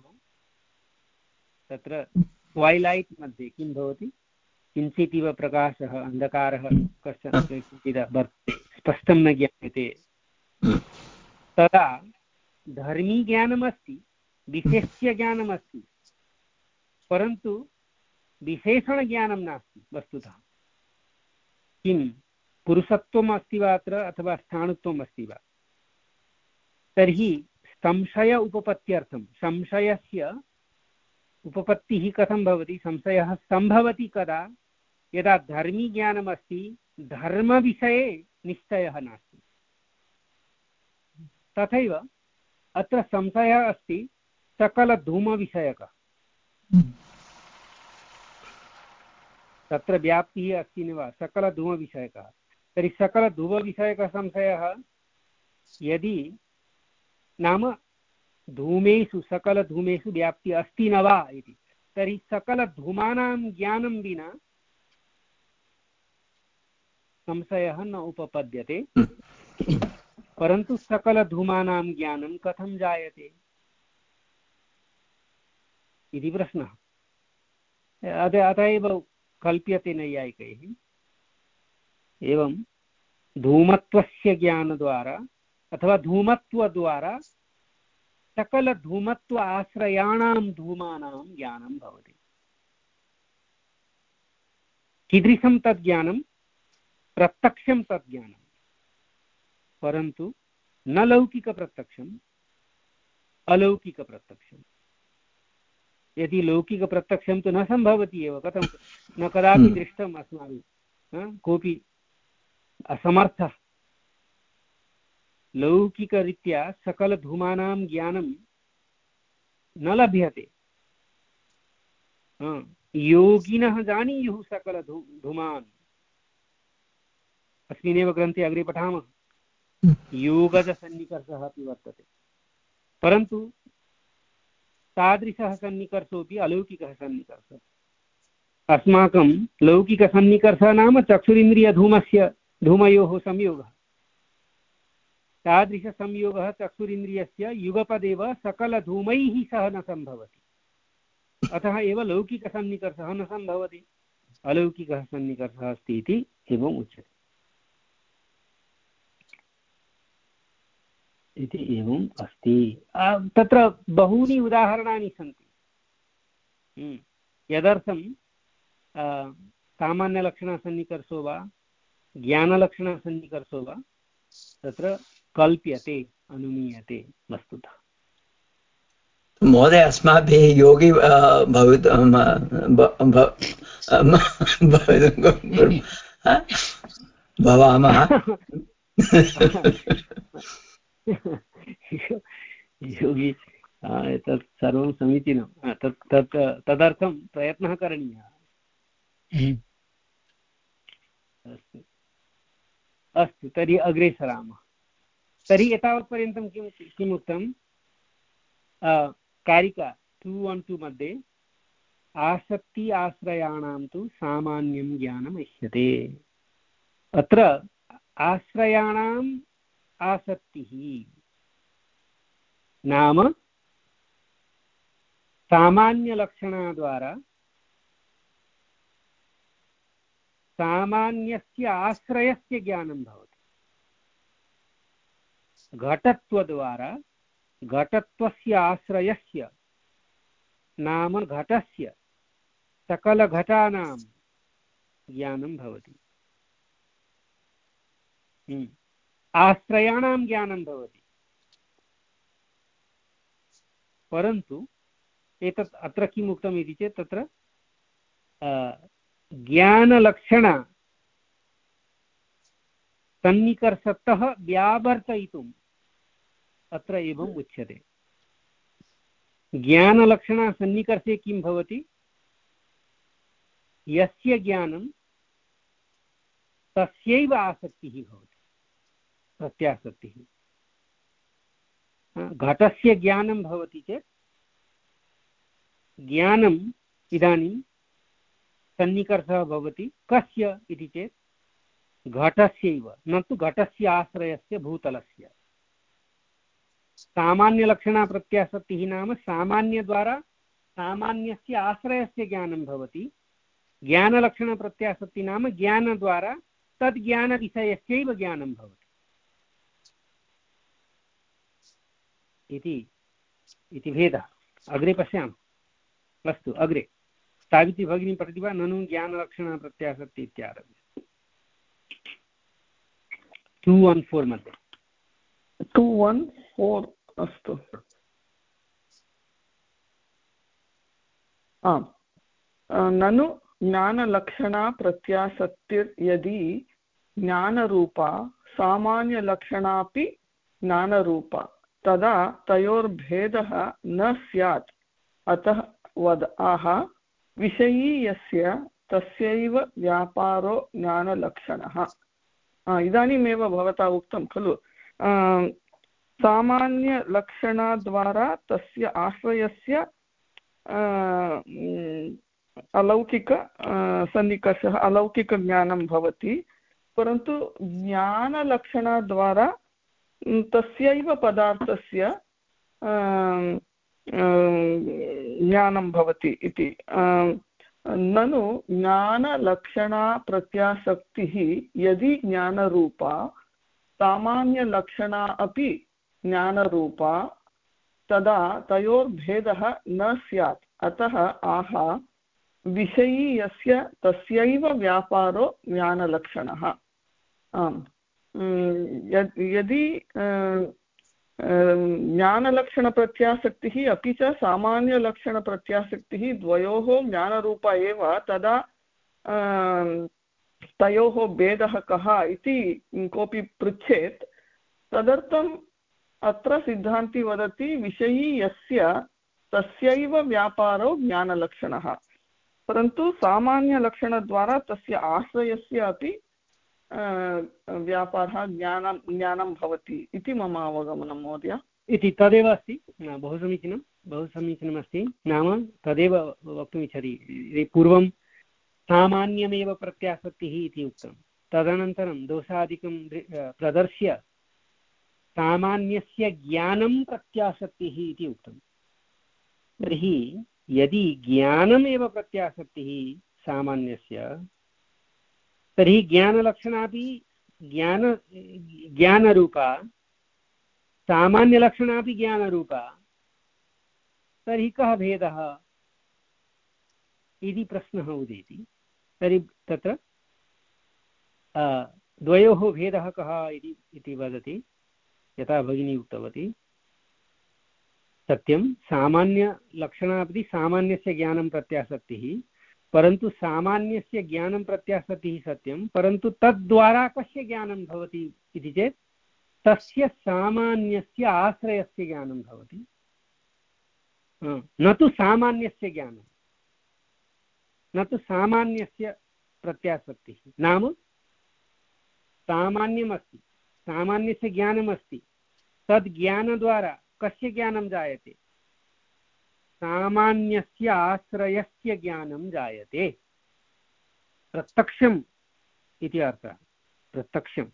तत्र ट्वैलैट् मध्ये किं भवति, किञ्चित् इव प्रकाशः अन्धकारः कश्चन किञ्चित् वर्तते, स्पष्टं न ज्ञायते, तदा धर्मी ज्ञानमस्ति, विशेष्य ज्ञानमस्ति, परन्तु विशेषणज्ञानं नास्ति वस्तुतः। किं पुरुषत्वम् अस्ति वा अत्र अथवा स्थाणुत्वम् अस्ति वा? तर्हि संशय उपपत्त्यर्थं संशयस्य उपपत्तिः कथं भवति? संशयः सम्भवति कदा? यदा धर्मी ज्ञानमस्ति, धर्मविषये निश्चयः नास्ति। तथैव अत्र संशयः अस्ति सकलधूमविषयकः। तत्र व्याप्तिः अस्ति न वा सकलधूमविषयकः? तर्हि सकलधूमविषयकसंशयः यदि नाम धूमेषु सकलधूमेषु व्याप्ति अस्ति न वा इति, तर्हि सकलधूमानां ज्ञानं विना संशयः न उपपद्यते, परन्तु सकलधूमानां ज्ञानं कथं जायते इति प्रश्नः। अत एव कल्प्यते नैयायिकैः एवं धूमत्वस्य ज्ञानद्वारा अथवा धूमत्वद्वारा सकलधूमत्व आश्रयाणां धूमानां ज्ञानं भवति। कीदृशं तज्ज्ञानं? प्रत्यक्षं तज्ज्ञानं, परन्तु न लौकिकप्रत्यक्षम्, अलौकिकप्रत्यक्षम्। यदि लौकिकप्रत्यक्षं तु न सम्भवति एव, कथं न कदापि दृष्टम् अस्माभिः, कोऽपि असमर्थः। लौकिकरीत्या सकलधूमानां ज्ञानं न लभ्यते। योगिनः जानीयुः सकलधूमान्। अस्मिन्नेव ग्रन्थे अग्रे पठामः योगजसन्निकर्षः अपि वर्तते, परन्तु तादृशः सन्निकर्षोऽपि अलौकिकः सन्निकर्षः। अस्माकं लौकिकसन्निकर्षः नाम चक्षुरिन्द्रियधूमस्य धूमयोः संयोगः। तादृशसंयोगः चक्षुरिन्द्रियस्य युगपदेव सकलधूमैः सह न सम्भवति, अतः एव लौकिकसन्निकर्षः न सम्भवति, अलौकिकः सन्निकर्षः अस्ति इति एवम् उच्यते। इति एवम् अस्ति। तत्र बहूनि उदाहरणानि सन्ति। यदर्थं सामान्यलक्षणसन्निकर्षो वा ज्ञानलक्षणसन्निकर्षो वा तत्र कल्प्यते, अनुमीयते वस्तुतः। महोदय, अस्माभिः योगी भवामः। योगी तत् सर्वं समीचीनं, तत् तत् तदर्थं प्रयत्नः करणीयः। अस्तु अस्तु, तर्हि अग्रे सरामः। तर्हि एतावत्पर्यन्तं किं किम् उक्तं? कारिका टु वन् टु मध्ये आसक्ति आश्रयाणां तु सामान्यं ज्ञानम् इष्यते। अत्र आश्रयाणाम् आसक्तिः नाम सामान्यलक्षणद्वारा सामान्यस्य आश्रयस्य ज्ञानं भवति। घटत्वद्वारा घटत्वस्य आश्रयस्य नाम घटस्य सकलघटानां ज्ञानं भवति। आश्रयाणां ज्ञानं भवति, परन्तु एतत् अत्र किम् उक्तम् इति चेत् तत्र ज्ञानलक्षण सन्निकर्षतः व्यावर्तयितुम् अत्र एवम् उच्यते। ज्ञानलक्षणसन्निकर्षे किं भवति? यस्य ज्ञानं तस्यैव आसक्तिः भवति, प्रत्यासक्तिः। घटस्य ज्ञानं भवति चेत् ज्ञानम् इदानीं सन्निकर्षः भवति कस्य इति चेत् घटस्यैव, न तु घटस्य आश्रयस्य भूतलस्य। सामान्यलक्षणप्रत्यासक्तिः नाम सामान्यद्वारा सामान्यस्य आश्रयस्य ज्ञानं भवति। ज्ञानलक्षणप्रत्यासक्तिः नाम ज्ञानद्वारा तद्ज्ञानविषयस्यैव ज्ञानं भवति इति इति भेदः। अग्रे पश्यामः। अस्तु, अग्रे सावित्री भगिनी पठति वा? ननु ज्ञानलक्षणप्रत्यासक्ति इत्यारभ्य टु वन् फोर् मध्ये। टु वन् फोर् अस्तु। आम्, ननु ज्ञानलक्षणा प्रत्यासक्तिर्यदि ज्ञानरूपा सामान्यलक्षणापि ज्ञानरूपा तदा तयोर्भेदः न स्यात्। अतः वद आह विषयी यस्य तस्यैव व्यापारो ज्ञानलक्षणः। इदानीमेव भवता उक्तं खलु, सामान्यलक्षणद्वारा तस्य आश्रयस्य अलौकिक सन्निकर्षः अलौकिकज्ञानं भवति, परन्तु ज्ञानलक्षणद्वारा तस्यैव पदार्थस्य ज्ञानं भवति इति। ननु ज्ञानलक्षणा प्रत्यासक्तिः यदि ज्ञानरूपा सामान्यलक्षणा अपि ज्ञानरूपा तदा तयोर्भेदः न स्यात्। अतः आह विषयी यस्य तस्यैव व्यापारो ज्ञानलक्षणः। आम्, यदि ज्ञानलक्षणप्रत्यासक्तिः अपि च सामान्यलक्षणप्रत्यासक्तिः द्वयोः ज्ञानरूपा एव, तदा तयोः भेदः कः इति कोऽपि पृच्छेत्, तदर्थम् अत्र सिद्धान्ती वदति विषयी यस्य तस्यैव व्यापारो ज्ञानलक्षणः। परन्तु सामान्यलक्षणद्वारा तस्य आश्रयस्य अपि व्यापारः ज्ञानं ज्ञानं भवति इति मम अवगमनं महोदय। इति तदेव अस्ति। बहु समीचीनं बहु समीचीनमस्ति। नाम तदेव वक्तुमिच्छति। पूर्वं सामान्यमेव प्रत्यासक्तिः इति उक्तं, तदनन्तरं दोषादिकं प्रदर्श्य सामान्यस्य ज्ञानं प्रत्यासक्तिः इति उक्तं। तर्हि यदि ज्ञानमेव प्रत्यासक्तिः सामान्यस्य, तर्हि ज्ञानलक्षणापि ज्ञान ज्ञानरूपा, सामान्यलक्षणापि ज्ञानरूपा, तर्हि कः भेदः इति प्रश्नः उदेति। तर्हि तत्र द्वयोः भेदः कः इति वदति। यथा भगिनी उक्तवती, सत्यं सामान्यलक्षणापि सामान्यस्य ज्ञानं प्रत्यासक्तिः, परन्तु सामान्यस्य ज्ञानं प्रत्यासक्तिः सत्यं, परन्तु तद्द्वारा कस्य ज्ञानं भवति इति चेत् तस्य सामान्यस्य आश्रयस्य ज्ञानं भवति, न तु सामान्यस्य ज्ञानं, न तु सामान्यस्य प्रत्यासक्तिः। नाम सामान्यमस्ति, सामान्यस्य ज्ञानमस्ति, तद् ज्ञानद्वारा कस्य ज्ञानं जायते? सामान्यस्य आश्रयस्य ज्ञानं जायते। प्रत्यक्षम् इति अर्थः। प्रत्यक्षं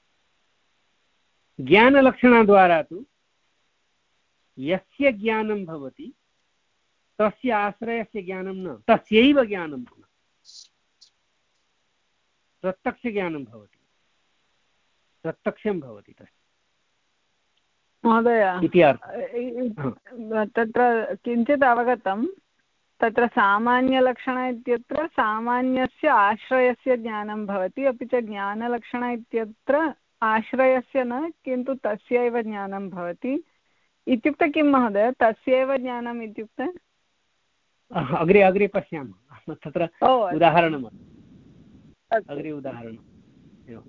ज्ञानलक्षणद्वारा तु यस्य ज्ञानं भवति तस्य आश्रयस्य ज्ञानं न, तस्यैव ज्ञानं न, प्रत्यक्षज्ञानं भवति, प्रत्यक्षं भवति तस्य महोदय। इति अर्थः। तत्र किञ्चित् अवगतं। तत्र सामान्यलक्षण इत्यत्र सामान्यस्य आश्रयस्य ज्ञानं भवति, अपि च ज्ञानलक्षण इत्यत्र आश्रयस्य न, किन्तु तस्यैव ज्ञानं भवति। इत्युक्ते किं महोदय, तस्यैव ज्ञानम् इत्युक्ते? अग्रे अग्रे पश्यामः। तत्र उदाहरणम् अग्रे उदाहरणं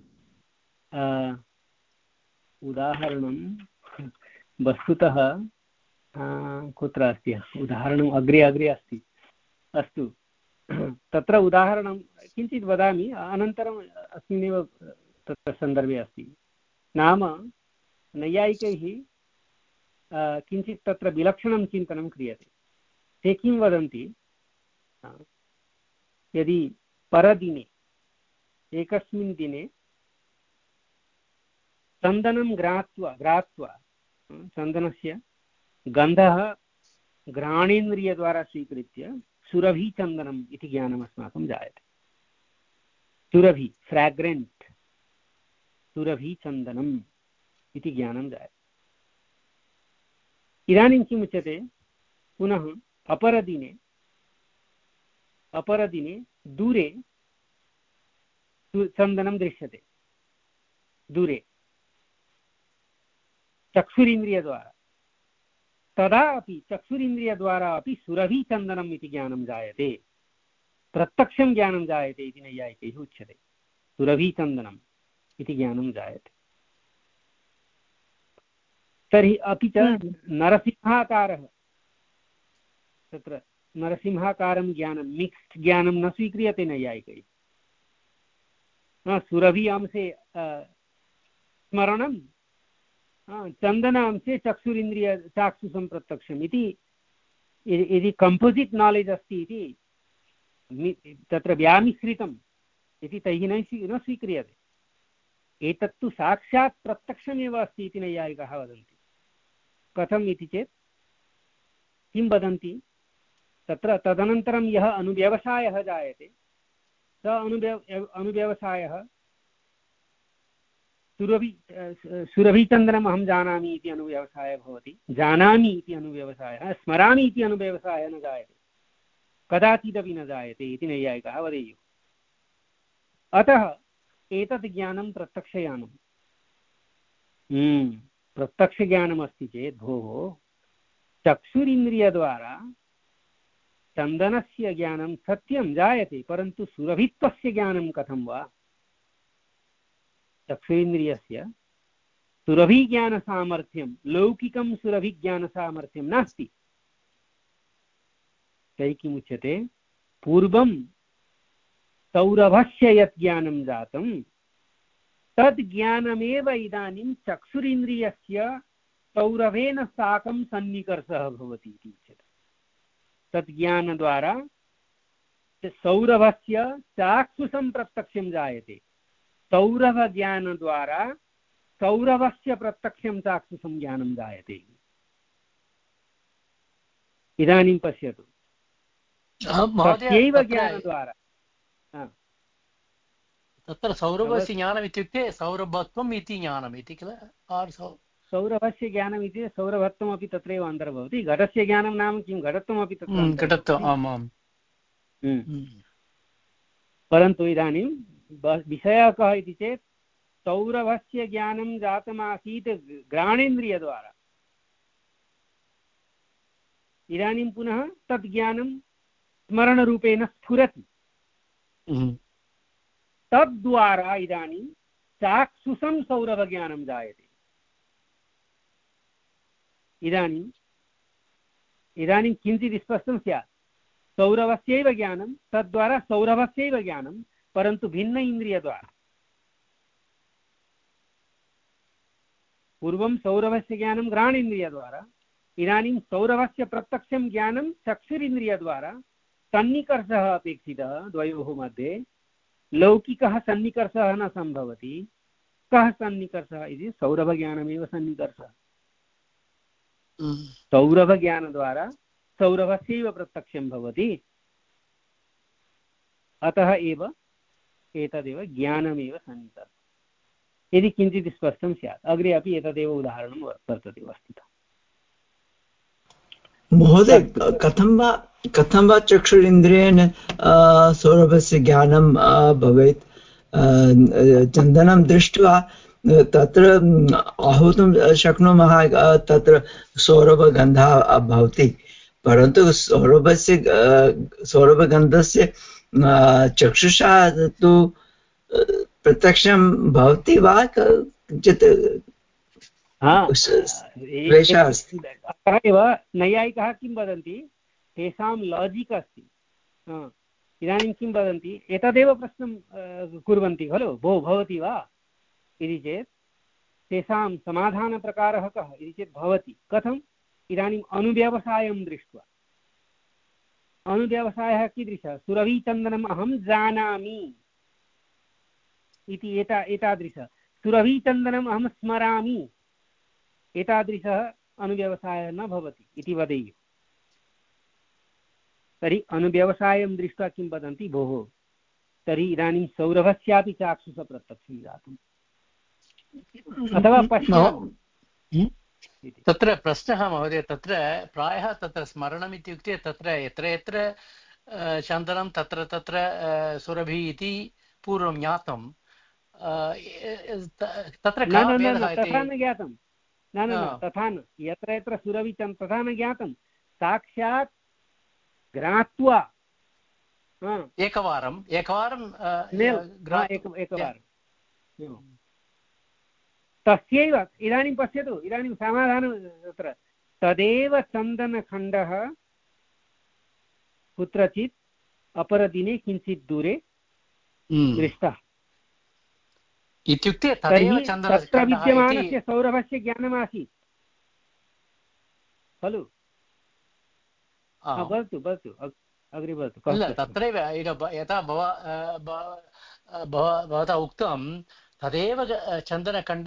उदाहरणं वस्तुतः कुत्र अस्ति उदाहरणम्? अग्रे अग्रे अस्ति। अस्तु, तत्र उदाहरणं किञ्चित् वदामि, अनन्तरम् अस्मिन्नेव तत्र सन्दर्भे अस्ति। नाम नैयायिकैः किञ्चित् तत्र विलक्षणं चिन्तनं क्रियते। ते किं वदन्ति, यदि परदिने एकस्मिन् दिने चन्दनं घ्रात्वा घ्रात्वा चन्दनस्य गन्धः घ्राणेन्द्रियद्वारा स्वीकृत्य सुरभिचन्दनम् इति ज्ञानम् अस्माकं जायते। सुरभि, फ्राग्रेण्ट्, सुरभिचन्दनम् इति ज्ञानं जायते। इदानीं किम् उच्यते, पुनः अपरदिने अपरदिने दूरे चन्दनं दृश्यते, दूरे चक्षुरिन्द्रियद्वारा, तदा अपि चक्षुरिन्द्रियद्वारा अपि सुरभिचन्दनम् इति ज्ञानं जायते, प्रत्यक्षं ज्ञानं जायते इति नैयायिकैः उच्यते। सुरभिचन्दनम् इति ज्ञानं जायते। तर्हि अपि च नरसिंहाकारः, तत्र नरसिंहाकारं ज्ञानं मिक्स्ड् ज्ञानं न स्वीक्रियते नैयायिकैः। सुरभि अंशे स्मरणं, चन्दन अंशे चक्षुरिन्द्रिय चाक्षुषं प्रत्यक्षम् इति यदि कम्पोजिट् नालेज् अस्ति इति तत्र व्यामिश्रितम् इति तैः न न स्वीक्रियते। एतत्तु साक्षात् प्रत्यक्षमेव अस्ति इति नैयायिकाः वदन्ति। कथम् इति चेत् किं वदन्ति, तत्र तदनन्तरं यः अनुव्यवसायः जायते, स अनुव्यव अनुव्यवसायः सुरभि सुरभिचन्दनम् अहं जानामि इति अनुव्यवसायः भवति, जानामि इति अनुव्यवसायः, स्मरामि इति अनुव्यवसायः न जायते, कदाचिदपि न जायते इति नैयायिकाः वदेयुः। अतः एतत् ज्ञानं प्रत्यक्षज्ञानं। प्रत्यक्षज्ञानमस्ति चेत् भोः चक्षुरिन्द्रियद्वारा चन्दनस्य ज्ञानं सत्यं जायते, परन्तु सुरभित्वस्य ज्ञानं कथं वा? चक्षुरिन्द्रियस्य सुरभिज्ञानसामर्थ्यं, लौकिकं सुरभिज्ञानसामर्थ्यं नास्ति। तैः किमुच्यते, पूर्वं सौरभस्य यत् ज्ञानं जातं तद् ज्ञानमेव इदानीं चक्षुरिन्द्रियस्य सौरभेन साकं सन्निकर्षः भवति इति उच्यते। तत् ज्ञानद्वारा सौरभस्य चाक्षुषं प्रत्यक्षं जायते। सौरभज्ञानद्वारा सौरभस्य प्रत्यक्षं चाक्षुषं ज्ञानं जायते। इदानीं पश्यतु, तस्यैव ज्ञानद्वारा तत्र सौरभस्य ज्ञानम् इत्युक्ते सौरभत्वम् इति ज्ञानम् इति किल? सौरभस्य ज्ञानम् इति सौरभत्वमपि तत्रैव अन्तर्भवति। घटस्य ज्ञानं नाम किं? घटत्वमपि तत्र घटत्वम्। आम् आम्। परन्तु इदानीं विषयः कः इति चेत् सौरभस्य ज्ञानं जातमासीत् घ्राणेन्द्रियद्वारा। इदानीं पुनः तद् ज्ञानं स्मरणरूपेण स्फुरति। तद्वारा इदानीं चाक्षुषं सौरभज्ञानं जायते। इदानीं इदानीं किञ्चित् स्पष्टं स्यात्। सौरभस्यैव ज्ञानं, तद्वारा सौरभस्यैव ज्ञानं, परन्तु भिन्न इन्द्रियद्वारा। पूर्वं सौरभस्य ज्ञानं घ्राणेन्द्रियद्वारा, इदानीं सौरभस्य प्रत्यक्षं ज्ञानं चक्षुरिन्द्रियद्वारा। सन्निकर्षः अपेक्षितः द्वयोः मध्ये। लौकिकः सन्निकर्षः न सम्भवति। कः सन्निकर्षः इति? सौरभज्ञानमेव सन्निकर्षः। सौरभज्ञानद्वारा सौरभस्यैव प्रत्यक्षं भवति। अतः एव एतदेव ज्ञानमेव सन्निकर्षः। यदि किञ्चित् स्पष्टं स्यात्, अग्रे अपि एतदेव उदाहरणं वर्तते वस्तुतः। महोदय, कथं वा कथं वा चक्षुरिन्द्रियेण सौरभस्य ज्ञानं भवेत्? चन्दनं दृष्ट्वा तत्र आहूतुं शक्नुमः, तत्र सौरभगन्धः भवति, परन्तु सौरभस्य सौरभगन्धस्य चक्षुषा तु प्रत्यक्षं भवति वा? किञ्चित् क्लेशः अस्ति। अतः एव नैयायिकाः किं वदन्ति, तेषां लाजिक् अस्ति। इदानीं किं वदन्ति, एतदेव प्रश्नं कुर्वन्ति खलु, भो भवति वा इति चेत् तेषां समाधानप्रकारः कः इति चेत् भवति। कथम्? इदानीम् अनुव्यवसायं दृष्ट्वा, अनुव्यवसायः कीदृशः? सुरभिचन्दनम् अहं जानामि इति एता एतादृशः। सुरभिचन्दनम् अहं स्मरामि एतादृशः अनुव्यवसायः न भवति इति वदेयुः। तर्हि अनुव्यवसायं दृष्ट्वा किं वदन्ति, भोः तर्हि इदानीं सौरभस्यापि चाक्षुषप्रत्यक्षं जातम् अथवा पश्यामि। तत्र प्रश्नः महोदय, तत्र प्रायः तत्र स्मरणम् इत्युक्ते तत्र यत्र यत्र चन्दनं तत्र तत्र सुरभि इति पूर्वं ज्ञातं, तत्र तथा न ज्ञातं। न न तथा न, यत्र यत्र सुरभिचं तथा न ज्ञातं। साक्षात् ज्ञात्वा एकवारम् एकवारं एकवारं तस्यैव। इदानीं पश्यतु, इदानीं समाधानं तत्र तदेव चन्दनखण्डः कुत्रचित् अपरदिने किञ्चित् दूरे दृष्टः इत्युक्ते तर्हि तत्र विद्यमानस्य सौरभस्य ज्ञानमासीत् खलु। वदतु वदतु अग्रे वदतु। तत्रैव यथा भवता उक्तं तदेव चन्दनखण्ड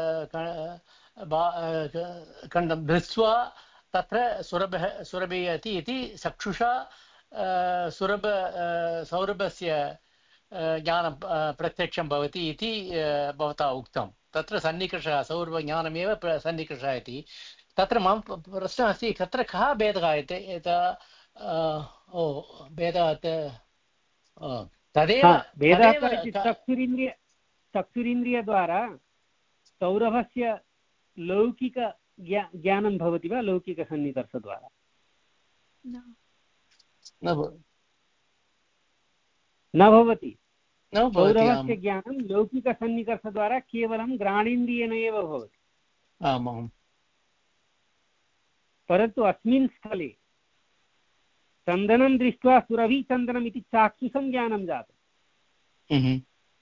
खण्डं दृष्ट्वा तत्र सुरभः सुरभयति इति चक्षुषा सुरभ सौरभस्य ज्ञानं प्रत्यक्षं भवति इति भवता उक्तं। तत्र सन्निकर्षः सौरभज्ञानमेव सन्निकर्षः इति। तत्र मम प्रश्नः अस्ति, तत्र कः भेदः इति? ओ भेदः तदेव चक्षुरिन्द्रिय चक्षुरिन्द्रियद्वारा सौरभस्य लौकिक ज्ञानं भवति वा लौकिकसन्निकर्षद्वारा? न भवति। सौरभस्य ज्ञानं लौकिकसन्निकर्षद्वारा केवलं घ्राणेन्द्रियेण एव भवति। परन्तु अस्मिन् स्थले चन्दनं दृष्ट्वा सुरभिचन्दनम् इति चाक्षुषं ज्ञानं जातम्।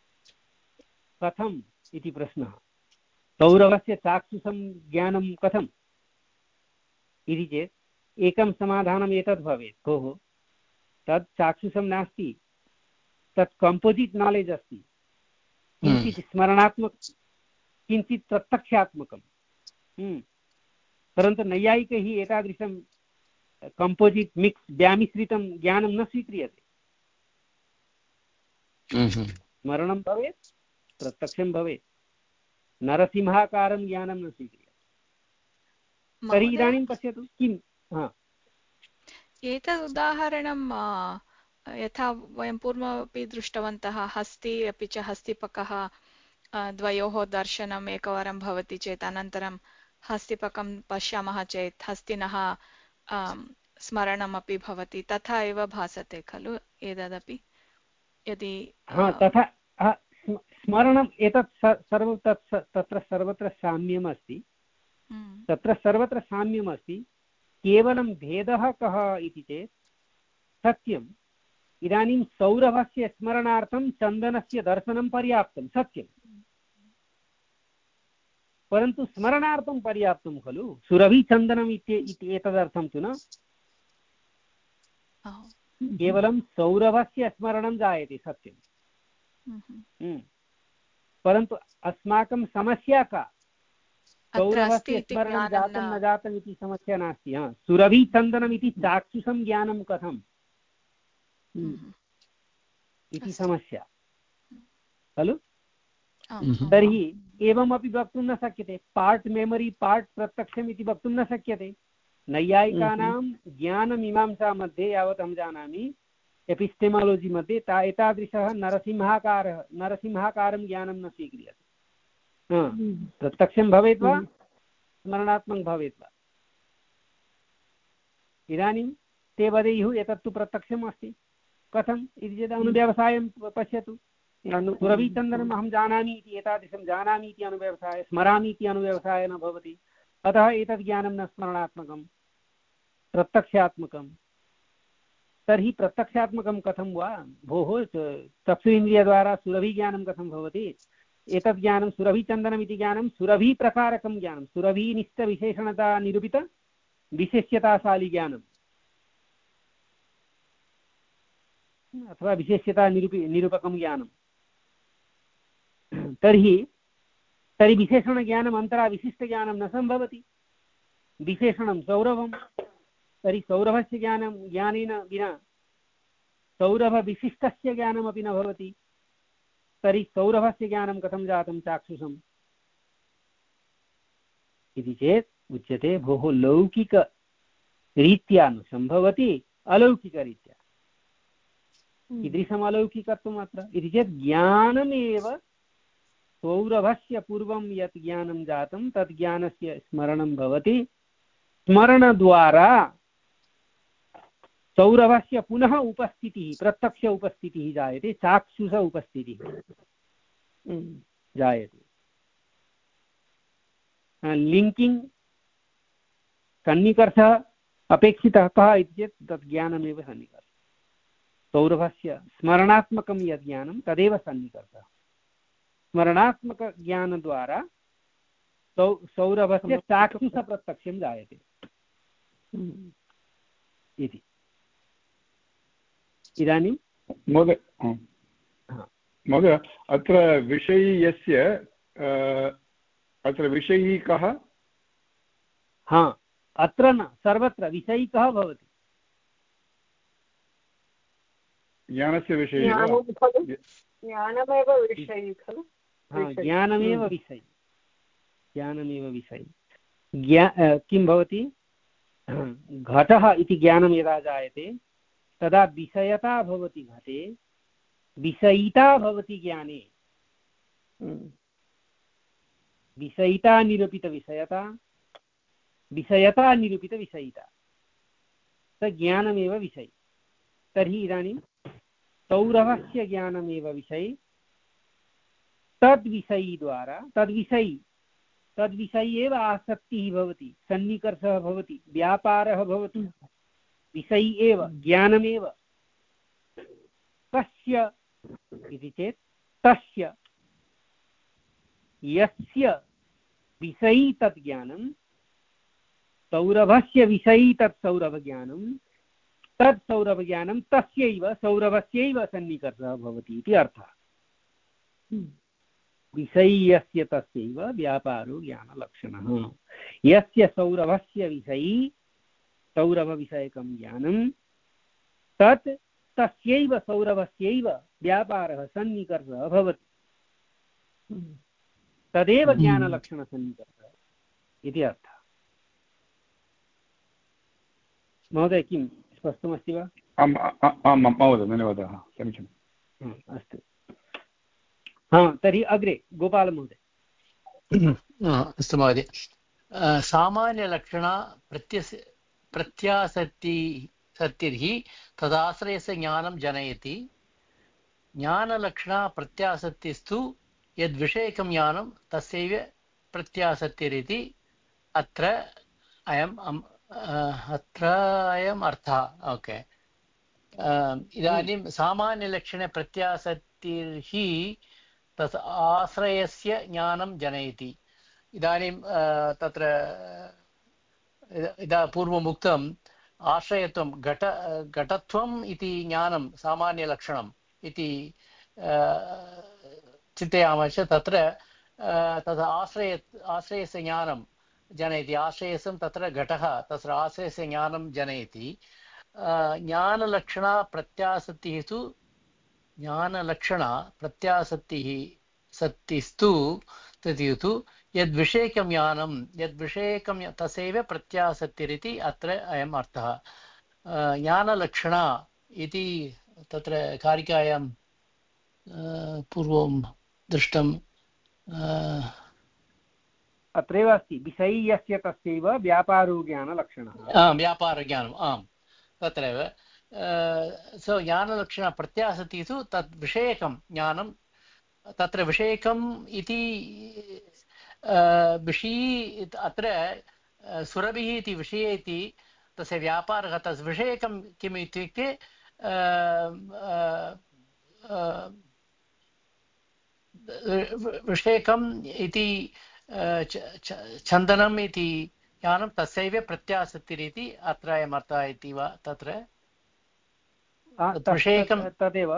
कथम् इति प्रश्नः। सौरभस्य चाक्षुषं ज्ञानं कथम् इति चेत् एकं समाधानम् एतद् भवेत्, भोः तत् चाक्षुषं नास्ति, तत् कम्पोजिट् नालेज् अस्ति, किञ्चित् स्मरणात्मक किञ्चित् प्रत्यक्षात्मकं। परन्तु नैयायिकैः एतादृशं कम्पोजिट् मिक्स् व्यामिश्रितं ज्ञानं न स्वीक्रियते। स्मरणं भवेत्, प्रत्यक्षं भवेत्, नरसिंहाकारं ज्ञानं न स्वीक्रियते। तर्हि इदानीं पश्यतु किम्। एतद् उदाहरणं यथा वयं पूर्वमपि दृष्टवन्तः, हस्ति अपि च हस्तिपकः द्वयोः दर्शनम् एकवारं भवति चेत् अनन्तरं हस्तिपकं पश्यामः चेत् हस्तिनः स्मरणमपि भवति, तथा एव भासते खलु एतदपि। यदि तथा स्मरणम् एतत् सर्व तत्र सर्वत्र साम्यम् अस्ति, तत्र सर्वत्र साम्यम् अस्ति। केवलं भेदः कः इति चेत् सत्यम्, इदानीं सौरभस्य स्मरणार्थं चन्दनस्य दर्शनं पर्याप्तं, सत्यं, परन्तु स्मरणार्थं पर्याप्तं खलु, सुरभिचन्दनम् इति एतदर्थं तु न। केवलं सौरभस्य स्मरणं जायते, सत्यं, परन्तु अस्माकं समस्या का, सौरभस्य स्मरणं जातं न जातम् इति समस्या नास्ति। हा, सुरभिचन्दनम् इति चाक्षुषं ज्ञानं कथम् इति समस्या खलु। तर्हि एवमपि वक्तुं न शक्यते, पार्ट् मेमरी पार्ट् प्रत्यक्षम् इति वक्तुं न शक्यते। नैयायिकानां ज्ञानमीमांसा मध्ये यावत् अहं जानामि, एपिस्टेमालजि मध्ये ता एतादृशः नरसिंहाकारः नरसिंहाकारं ज्ञानं न स्वीक्रियते। प्रत्यक्षं भवेत् वा स्मरणात्मकं भवेत् वा। इदानीं ते वदेयुः एतत्तु प्रत्यक्षम् अस्ति, कथम् इति चेत् अनुव्यवसायं पश्यतु। सुरभिचन्दनम् अहं जानामि इति एतादृशं जानामि इति अनुव्यवसाय, स्मरामि इति अनुव्यवसाय न भवति। अतः एतद् ज्ञानं न स्मरणात्मकं, प्रत्यक्षात्मकं। तर्हि प्रत्यक्षात्मकं कथं वा भोः, चक्षुरिन्द्रियद्वारा सुरभिज्ञानं कथं भवति। एतद् ज्ञानं सुरभिचन्दनम् इति ज्ञानं सुरभिप्रकारकं ज्ञानं, सुरभिनिष्ठविशेषणता निरूपित विशेष्यताशाली ज्ञानम् अथवा विशेष्यता निरूपि निरूपकं ज्ञानं। तर्हि तर्हि विशेषणज्ञानम् अन्तरा विशिष्टज्ञानं न सम्भवति। विशेषणं सौरभं, तर्हि सौरभस्य ज्ञानं ज्ञानेन विना सौरभविशिष्टस्य ज्ञानमपि न भवति। तर्हि सौरभस्य ज्ञानं कथं जातं चाक्षुषम् इति चेत् उच्यते भोः लौकिकरीत्या न सम्भवति, अलौकिकरीत्या। कीदृशम् अलौकिकत्वम् अत्र इति चेत् ज्ञानमेव सौरभस्य पूर्वं यत् ज्ञानं जातं तद् ज्ञानस्य स्मरणं भवति। स्मरणद्वारा सौरभस्य पुनः उपस्थितिः, प्रत्यक्ष उपस्थितिः जायते, चाक्षुष उपस्थितिः जायते। लिङ्किङ्ग् सन्निकर्षः अपेक्षितः कः इति चेत् तत् ज्ञानमेव सन्निकर्षः। सौरभस्य स्मरणात्मकं यद् ज्ञानं तदेव सन्निकर्षः। स्मरणात्मकज्ञानद्वारा सौ सौरभस्य चाक्षुषप्रत्यक्षं जायते इति। इदानीं महोदय महोदय अत्र विषयी यस्य अत्र विषयी कः? हा, अत्र न, सर्वत्र विषयी कः भवति? ज्ञानस्य विषयी, ज्ञानमेव विषयी खलु। ज्ञानमेव विषयी, ज्ञानमेव विषयी। ज्ञा किं भवति, घटः इति ज्ञानं यदा जायते तदा विषयता भवति घटे, विषयिता भवति ज्ञाने। विषयिता निरूपितविषयता, विषयता निरूपितविषयिता, स ज्ञानमेव विषयी। तर्हि इदानीं सौरभस्य ज्ञानमेव विषयी, तद्विषयी द्वारा तद्विषयी तद्विषयी एव आसक्तिः भवति, सन्निकर्षः भवति, व्यापारः भवति। विषयी एव ज्ञानमेव कस्य इति चेत् तस्य यस्य विषयी तत् ज्ञानं सौरभस्य विषयी तत् सौरभज्ञानं तत् सौरभज्ञानं तस्यैव सौरभस्यैव सन्निकर्षः भवति इति अर्थः। विषयी यस्य तस्यैव व्यापारो ज्ञानलक्षणः। यस्य सौरभस्य विषयी सौरभविषयकं ज्ञानं तत् तस्यैव सौरभस्यैव व्यापारः सन्निकर्षः भवति, तदेव ज्ञानलक्षणसन्निकर्षः इति अर्थः। महोदय किं स्पष्टमस्ति वा? आम् आम् महोदय, धन्यवादः, समीचीनम्। अस्तु, हा तर्हि अग्रे गोपालमहोदय। अस्तु महोदय, सामान्यलक्षणा प्रत्यस्य प्रत्यासक्ति सत्तिर्हि तदाश्रयस्य ज्ञानं जनयति। ज्ञानलक्षणा प्रत्यासक्तिस्तु यद्विषयकं ज्ञानं तस्यैव प्रत्यासक्तिरिति अत्र अयम् अत्र अयम् अर्थः। ओके, इदानीं सामान्यलक्षणे प्रत्यासक्तिर्हि तत् आश्रयस्य ज्ञानं जनयति। इदानीं तत्र इदा पूर्वम् उक्तम् आश्रयत्वं घट घटत्वम् इति ज्ञानं सामान्यलक्षणम् इति चिन्तयामः चेत् तत्र तद् आश्रय आश्रयस्य ज्ञानं जनयति। आश्रयस्य तत्र घटः, तत्र आश्रयस्य ज्ञानं जनयति। ज्ञानलक्षणा प्रत्यासक्तिः तु ज्ञानलक्षणा प्रत्यासक्तिः सत्तिस्तु तु यद्विषयकं ज्ञानं यद्विषयकं तस्यैव प्रत्यासक्तिरिति अत्र अयम् अर्थः। ज्ञानलक्षणा इति तत्र कारिकायां पूर्वं दृष्टं अत्रैव अस्ति, विषयी यस्य तस्यैव व्यापारो ज्ञानलक्षणः। व्यापारज्ञानम्, आम् तत्रैव। सो ज्ञानलक्षणा प्रत्यासक्तिः तु तद् विषयकं ज्ञानं, तत्र विषयकम् इति विषयी अत्र सुरभिः इति विषये इति तस्य व्यापारः तस्य विषयकं किम् इत्युक्ते विषयकम् इति चन्दनम् इति ज्ञानं तस्यैव प्रत्यासक्तिरिति अत्र अयमर्थः इति वा तत्र विषयकं तदेव।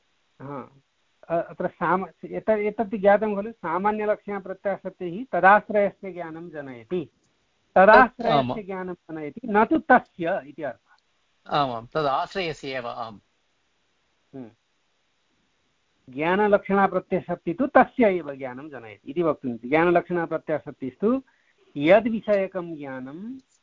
अत्र साम एतत् ज्ञातं खलु, सामान्यलक्षणा प्रत्यासक्तिः तदाश्रयस्य ज्ञानं जनयति, तदाश्रयस्य ज्ञानं जनयति, न तु तस्य इति अर्थः। आमां, तद् आश्रयस्य एव। आम्, ज्ञानलक्षणा प्रत्यासक्तिः तु तस्य एव ज्ञानं जनयति इति वक्तुमिति। ज्ञानलक्षणा प्रत्यासक्तिस्तु यद्विषयकं ज्ञानं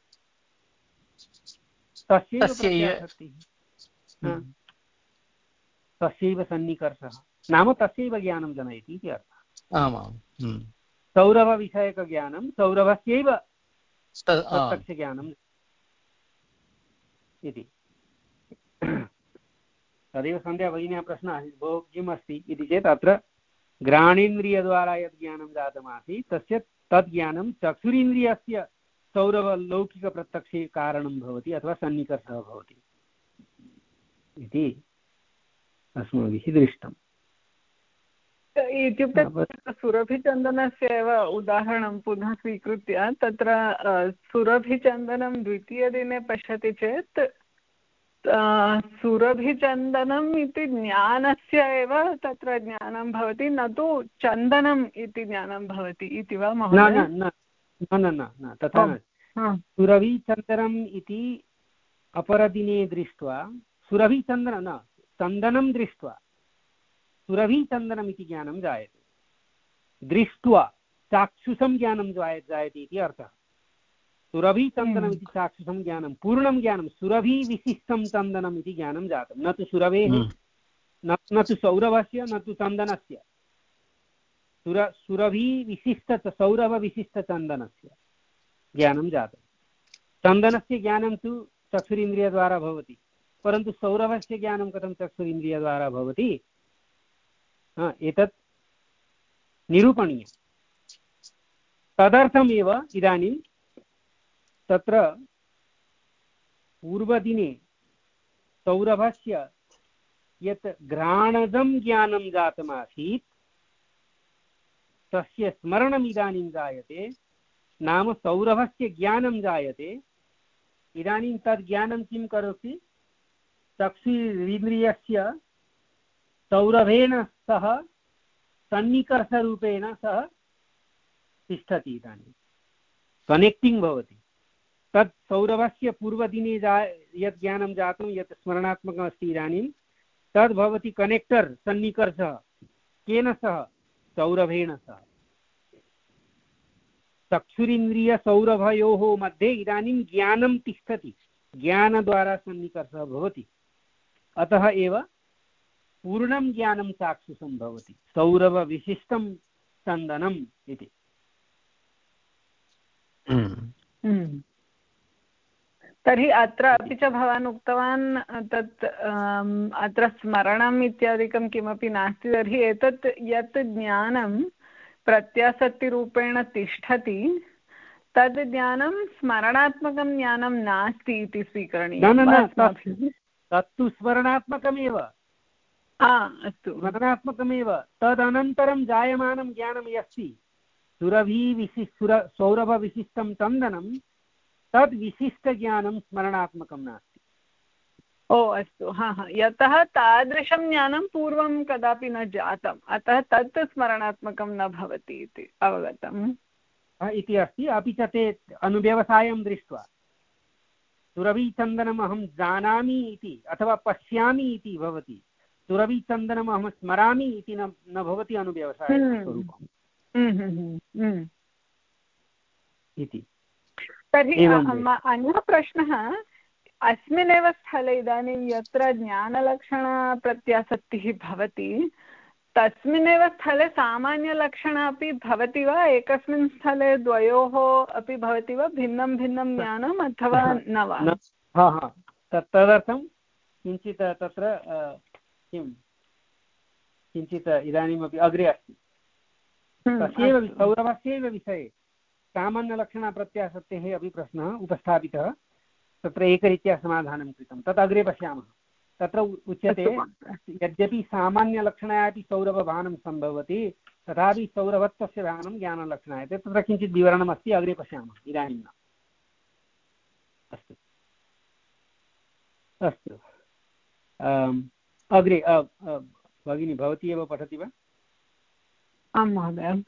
तस्यैव प्रत्यासक्तिः, तस्यैव सन्निकर्षः, नाम तस्यैव ज्ञानं जनयति इति अर्थः। आमां, सौरभविषयकज्ञानं सौरभस्यैव प्रत्यक्षज्ञानम् इति। तदेव सन्ध्या भगिन्याः प्रश्नः आसीत्, भोः किम् अस्ति इति चेत् अत्र घ्राणेन्द्रियद्वारा यद् ज्ञानं जातमासीत् तस्य तद् ज्ञानं चक्षुरिन्द्रियस्य सौरभलौकिकप्रत्यक्षे कारणं भवति अथवा सन्निकर्षः भवति इति अस्माभिः दृष्टम्। इत्युक्ते सुरभिचन्दनस्य एव उदाहरणं पुनः स्वीकृत्य तत्र सुरभिचन्दनं द्वितीयदिने पश्यति चेत् सुरभिचन्दनम् इति ज्ञानस्य एव तत्र ज्ञानं भवति, न तु चन्दनम् इति ज्ञानं भवति इति वा महोदय? न न न तथा न। सुरभिचन्दनम् इति अपरदिने दृष्ट्वा सुरभिचन्दन न चन्दनं दृष्ट्वा सुरभिचन्दनम् इति ज्ञानं जायते, दृष्ट्वा चाक्षुषं ज्ञानं जायते इति अर्थः। सुरभिचन्दनम् इति चाक्षुषं ज्ञानं पूर्णं ज्ञानं, सुरभिविशिष्टं चन्दनम् इति ज्ञानं जातं, न तु सुरभेः न तु सौरभस्य न तु चन्दनस्य, सुर सुरभिविशिष्ट सौरभविशिष्टचन्दनस्य ज्ञानं जातं। चन्दनस्य ज्ञानं तु चक्षुरिन्द्रियद्वारा भवति, परन्तु सौरभस्य ज्ञानं कथं चक्षुरिन्द्रियद्वारा भवति, एतत् निरूपणीयं। तदर्थमेव इदानीं तत्र पूर्वदिने सौरभस्य यत् घ्राणदं ज्ञानं जातमासीत् तस्य स्मरणम् इदानीं जायते, नाम सौरभस्य ज्ञानं जायते। इदानीं तद् ज्ञानं किं करोति? चक्षुरिन्द्रियस्य सौरभेण सह सन्निकर्षरूपेण सह तिष्ठति, इदानीं कनेक्टिङ्ग् भवति। तत् सौरभस्य पूर्वदिने जा यत् ज्ञानं जातं, यत् स्मरणात्मकमस्ति इदानीं, तद् भवति कनेक्टर्, सन्निकर्षः। केन सह? सौरभेण सह। चक्षुरिन्द्रियसौरभयोः मध्ये इदानीं ज्ञानं तिष्ठति, ज्ञानद्वारा सन्निकर्षः भवति। अतः एव पूर्णं ज्ञानं चाक्षुषं भवति, सौरभविशिष्टं चन्दनम् इति। तर्हि अत्र अपि च भवान् उक्तवान् तत् अत्र स्मरणम् इत्यादिकं किमपि नास्ति। तर्हि एतत् यत् ज्ञानं प्रत्यासत्तिरूपेण तिष्ठति तद् ज्ञानं स्मरणात्मकं ज्ञानं नास्ति इति स्वीकरणीयं। तत्तु स्मरणात्मकमेव। अस्तु, स्मरणात्मकमेव। तदनन्तरं जायमानं ज्ञानं यस्ति सुरभिविशि सुर सौरभविशिष्टं चन्दनं, तद् विशिष्टज्ञानं स्मरणात्मकं नास्ति। ओ अस्तु, हा हा यतः तादृशं ज्ञानं पूर्वं कदापि न जातम्, अतः तत् स्मरणात्मकं न भवति इति अवगतम् इति अस्ति। अपि च ते अनुव्यवसायं दृष्ट्वा सुरभिचन्दनम् अहं जानामि इति अथवा पश्यामि इति भवति, सुरभिचन्दनम् अहं स्मरामि इति न न भवति अनुव्यवसायस्वरूपम् इति। तर्हि अन्यः प्रश्नः, अस्मिन्नेव स्थले इदानीं यत्र ज्ञानलक्षणप्रत्यासक्तिः भवति तस्मिन्नेव स्थले सामान्यलक्षणम् अपि भवति वा? एकस्मिन् स्थले द्वयोः अपि भवति वा? भिन्नं भिन्नं ज्ञानम् अथवा न वा? हा हा तदर्थं किञ्चित् तत्र किं किञ्चित् इदानीमपि अग्रे अस्ति। तस्यैव सौरभस्यैव विषये सामान्यलक्षणप्रत्यासक्तेः अपि प्रश्नः उपस्थापितः, तत्र एकरीत्या समाधानं कृतं। तत् अग्रे पश्यामः। तत्र उच्यते यद्यपि सामान्यलक्षणाय अपि सौरभभानं सम्भवति तथापि सौरभत्वस्य भानं ज्ञानलक्षणायते। तत्र किञ्चित् विवरणमस्ति, अग्रे पश्यामः, इदानीं न। अस्तु अस्तु अग्रे भगिनी भवती एव पठति वा? आं महोदय।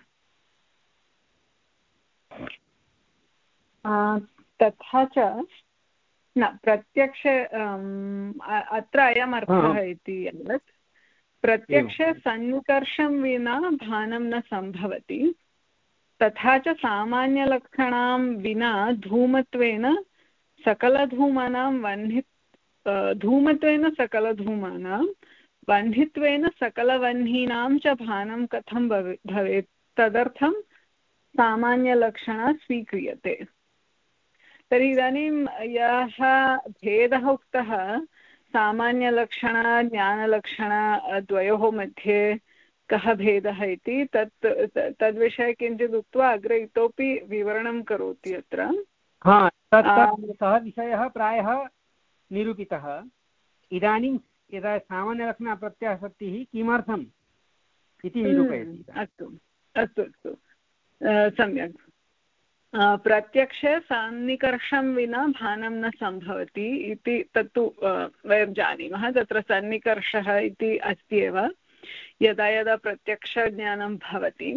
तथा च न प्रत्यक्ष अत्र अयम् अर्थः इति यत् प्रत्यक्षे सन्निकर्षं विना भानं न सम्भवति, तथा च सामान्यलक्षणां विना धूमत्वेन सकलधूमानां वह्नि धूमत्वेन सकलधूमानां वह्नित्वेन सकलवह्नीनां च भानं कथं भवेत्? तदर्थं सामान्यलक्षणा स्वीक्रियते। तर्हि इदानीं यः भेदः उक्तः सामान्यलक्षण ज्ञानलक्षण द्वयोः मध्ये कः भेदः इति, तत् तद्विषये किञ्चित् उक्त्वा अग्रे इतोपि विवरणं करोति अत्र। हा सः विषयः प्रायः निरूपितः। इदानीं यदा सामान्यलक्षणप्रत्यासक्तिः किमर्थम् इति निरूपयति। अस्तु अस्तु अस्तु सम्यक्। प्रत्यक्षे सन्निकर्षं विना भानं न सम्भवति इति तत्तु वयं जानीमः। तत्र सन्निकर्षः इति अस्ति एव यदा यदा प्रत्यक्षज्ञानं भवति।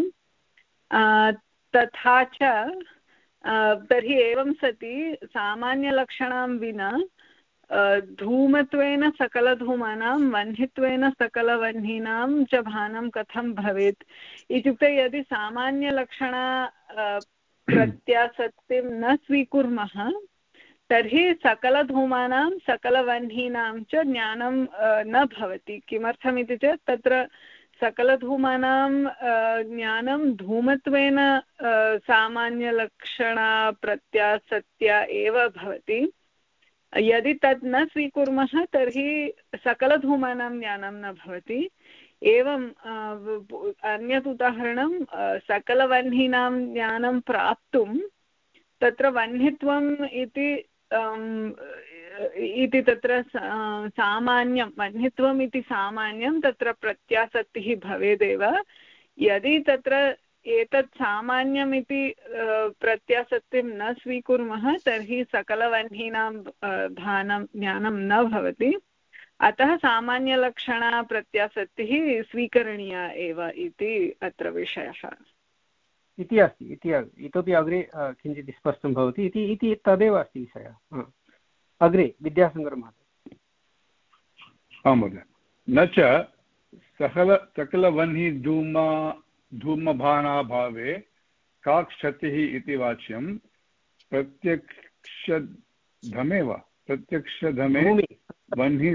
तथा च तर्हि एवं सति सामान्यलक्षणां विना धूमत्वेन सकलधूमानां वह्नित्वेन सकलवह्नीनां च भानं कथं भवेत् इत्युक्ते यदि सामान्यलक्षण प्रत्यासक्तिं न स्वीकुर्मः तर्हि सकलधूमानां सकलवह्नीनां च ज्ञानं न भवति। किमर्थमिति चेत् तत्र सकलधूमानां ज्ञानं धूमत्वेन सामान्यलक्षणप्रत्यासत्या एव भवति। यदि तत् न स्वीकुर्मः तर्हि सकलधूमानां ज्ञानं न भवति। एवं अन्यत् उदाहरणं सकलवह्नीनां ज्ञानं प्राप्तुं तत्र वह्नित्वम् इति इति तत्र सामान्यं वह्नित्वम् इति सामान्यं तत्र प्रत्यासक्तिः भवेदेव। यदि तत्र एतत् सामान्यम् इति प्रत्यासक्तिं न स्वीकुर्मः तर्हि सकलवह्नीनां भानं ज्ञानं न भवति। अतः सामान्यलक्षणा प्रत्यासक्तिः स्वीकरणीया एव इति अत्र विषयः इति अस्ति। इति इतोपि अग्रे किञ्चित् स्पष्टं भवति इति इति तदेव अस्ति विषयः। अग्रे विद्यासागरमहोदय। आं महोदय। न च सकल सकलवह्नि धूमा धूमभानाभावे का क्षतिः इति वाच्यं प्रत्यक्षधमे वा प्रत्यक्षधमे वह्नि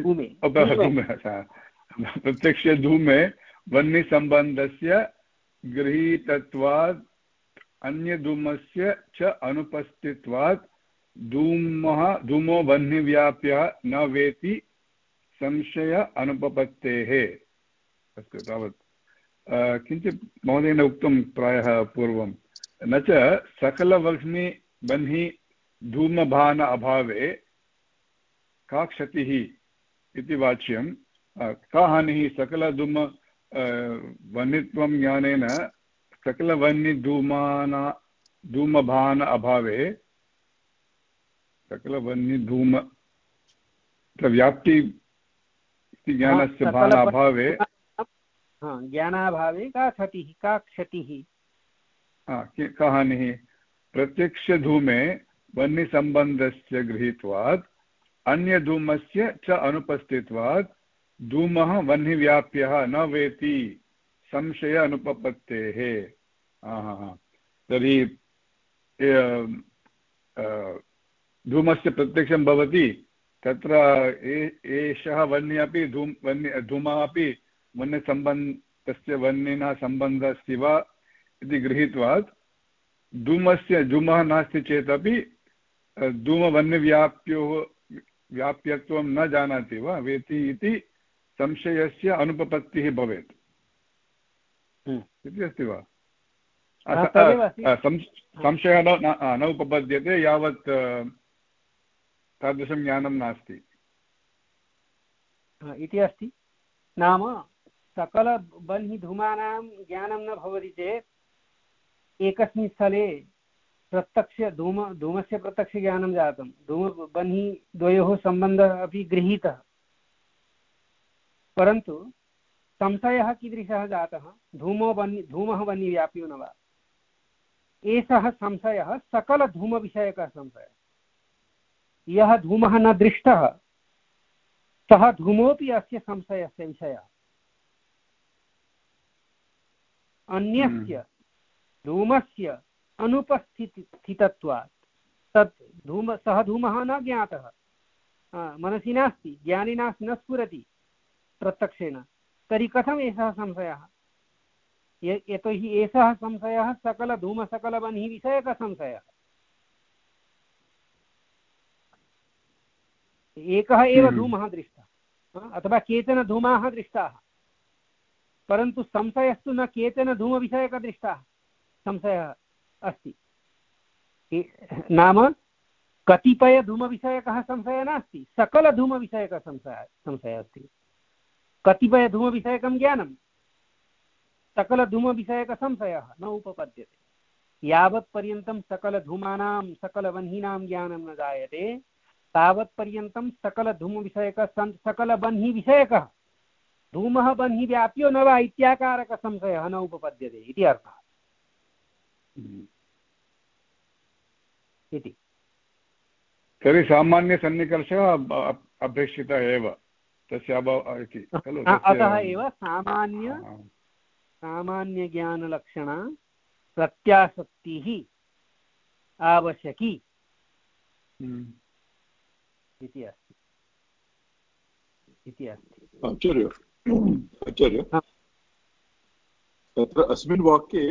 प्रत्यक्षधूमे वह्निसम्बन्धस्य गृहीतत्वात् अन्यधूमस्य च अनुपस्थित्वात् धूमः धूमो वह्निव्याप्यः न वेति संशय अनुपपत्तेः। अस्तु तावत्। किञ्चित् महोदयेन उक्तं प्रायः पूर्वं न च सकलवह्नि वह्नि धूमभान अभावे का क्षतिः इति वाच्यं का हानिः सकलधूम वह्नित्वं ज्ञानेन सकलवह्निधूमाना धूमभान अभावे सकलवह्निधूम व्याप्ति इति ज्ञानस्य भान अभावे ज्ञानाभावे का क्षतिः का क्षतिः का हानिः प्रत्यक्षधूमे वह्निसम्बन्धस्य गृहीत्वात् अन्यधूमस्य च अनुपस्थित्वात् धूमः वह्निव्याप्यः न वेति संशय अनुपपत्तेः। तर्हि धूमस्य प्रत्यक्षं भवति तत्र एषः वह्निः अपि धूम वह्नि धूमः अपि वह्निसम्बन्ध तस्य वह्निना सम्बन्धः अस्ति वा इति गृहीत्वात् धूमस्य धूमः नास्ति चेदपि धूमवह्निव्याप्योः व्याप्यत्वं न जानाति वा वेति इति संशयस्य अनुपपत्तिः भवेत् इति अस्ति वा? संशयः न उपपद्यते यावत् तादृशं ज्ञानं नास्ति इति अस्ति। नाम सकलवह्निधूमानां ज्ञानं न भवति चेत् एकस्मिन् स्थले प्रत्यक्ष धूम धूमस्य प्रत्यक्षज्ञानं जातं धूम वह्नि द्वयोः सम्बन्धः अपि गृहीतः परन्तु संशयः कीदृशः जातः धूमो वह्नि धूमः वह्निव्याप्यो न वा एषः संशयः सकलधूमविषयकः संशयः। यः धूमः न दृष्टः सः धूमोऽपि अस्य संशयस्य विषयः। अन्यस्य धूमस्य अनुपस्थितित्वात् तत् धूम सः धूमः न ज्ञातः मनसि नास्ति ज्ञानिना न स्फुरति प्रत्यक्षेण तर्हि कथम् एषः संशयः यतोहि एषः संशयः सकलधूमसकलवह्निविषयकः संशयः। एकः एव धूमः दृष्टः अथवा केचन धूमाः दृष्टाः परन्तु संशयस्तु न केचन धूमविषयकः दृष्टाः संशयः अस्ति। नाम कतिपयधूमविषयकः संशयः नास्ति सकलधूमविषयकः संशयः संशयः अस्ति। कतिपयधूमविषयकं ज्ञानं सकलधूमविषयकसंशयः न उपपद्यते। यावत्पर्यन्तं सकलधूमानां सकलवह्नीनां ज्ञानं न जायते तावत्पर्यन्तं सकलधूमविषयक सकलवह्निविषयकः धूमः वह्निव्याप्यो न वा इत्याकारकसंशयः न उपपद्यते इति अर्थः इति। तर्हि सामान्यसन्निकर्षः अपेक्षितः एव तस्य अभावः इति खलु। अतः एव सामान्य सामान्यज्ञानलक्षणा प्रत्यासक्तिः आवश्यकी इति अस्ति इति अस्ति। आचार्य आचार्य तत्र अस्मिन् वाक्ये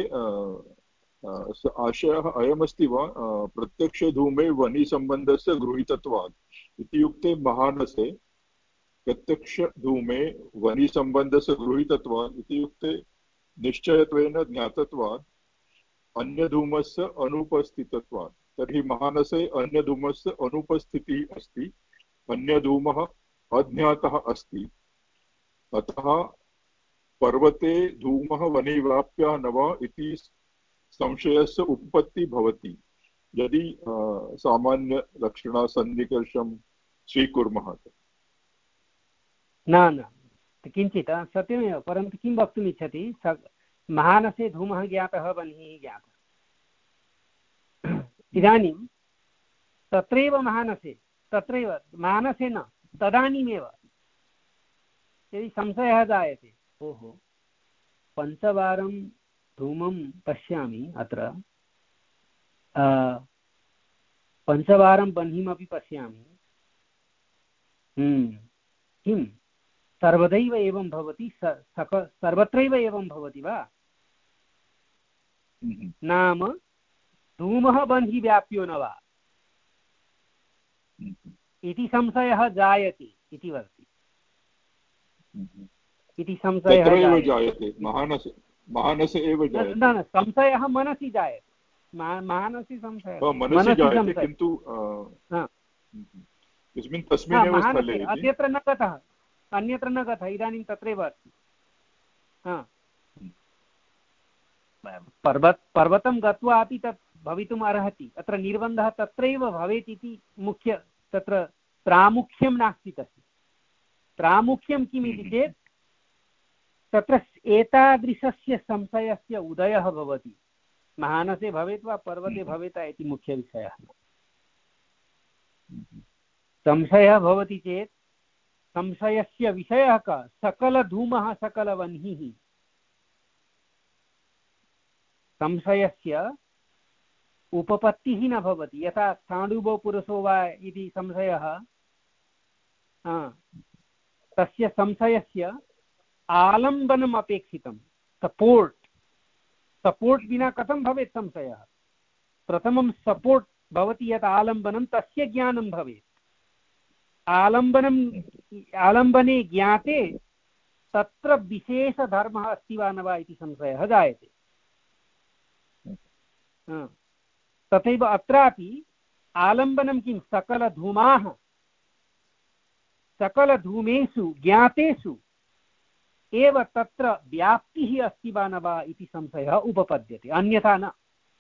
आशयः अयमस्ति वा प्रत्यक्षधूमे वह्निसम्बन्धस्य गृहीतत्वात् इत्युक्ते महानसे प्रत्यक्षधूमे वह्निसम्बन्धस्य गृहीतत्वात् इत्युक्ते निश्चयत्वेन ज्ञातत्वात् अन्यधूमस्य अनुपस्थितत्वात्। तर्हि महानसे अन्यधूमस्य अनुपस्थितिः अस्ति अन्यधूमः अज्ञातः अस्ति, अतः पर्वते धूमः वने व्याप्य न वा इति संशयस्य उत्पत्तिः भवति यदि सामान्यलक्षणसन्निकर्षं स्वीकुर्मः। न न किञ्चित् सत्यमेव, परन्तु किं वक्तुम् इच्छति, महानसे धूमः ज्ञातः वह्निः ज्ञातः। इदानीं तत्रैव महानसे तत्रैव मानसे न तदानीमेव यदि संशयः जायते, ओहो पञ्चवारं धूमं पश्यामि, अत्र पञ्चवारं बह्निमपि पश्यामि, किं सर्वदैव एवं भवति, सक सर्वत्रैव एवं भवति वा? नाम धूमः बह्निः व्याप्यो न वा इति संशयः जायते इति वदति। इति संशयः जायते, महानसे महानसे एव जायते। न न संशयः मनसि जायते, मानसि संशयः मनसि जायते, किन्तु तस्मिन्नेव स्थले अन्यत्र न गतः, अन्यत्र न गतः, इदानीं तत्रैव अस्ति। पर्वत पर्वतं गत्वा अपि तत् भवितुम् अर्हति, अत्र निर्बन्धः तत्रैव भवेत् इति मुख्य, तत्र प्रामुख्यं नास्ति तस्य। प्रामुख्यं किमिति चेत् तत्र एतादृशस्य संशयस्य उदयः भवति, महानसे भवेत् वा पर्वते भवेत् इति मुख्यविषयः। संशयः भवति चेत् संशयस्य विषयः कः? सकलधूमः सकलवह्निः। संशयस्य उपपत्तिः न भवति, यथा स्थाणुभो पुरुषो वा इति संशयः, तस्य संशयस्य आलम्बनम् अपेक्षितं, सपोर्ट्। सपोर्ट् विना कथं भवेत् संशयः? प्रथमं सपोर्ट् भवति, यत् आलम्बनं, तस्य ज्ञानं भवेत्। आलम्बनम् आलम्बने ज्ञाते तत्र विशेषधर्मः अस्ति वा न वा इति संशयः जायते। तथैव अत्रापि आलम्बनं किं? सकलधूमाः, सकलधूमेषु ज्ञातेषु एव तत्र व्याप्तिः अस्ति वा न वा इति संशयः उपपद्यते, अन्यथा न।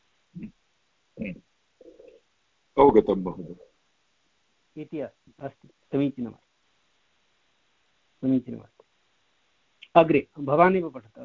अवगतं महोदय इति अस्ति। अस्तु, समीचीनमस्ति, समीचीनमस्ति। अग्रे भवानेव पठतु।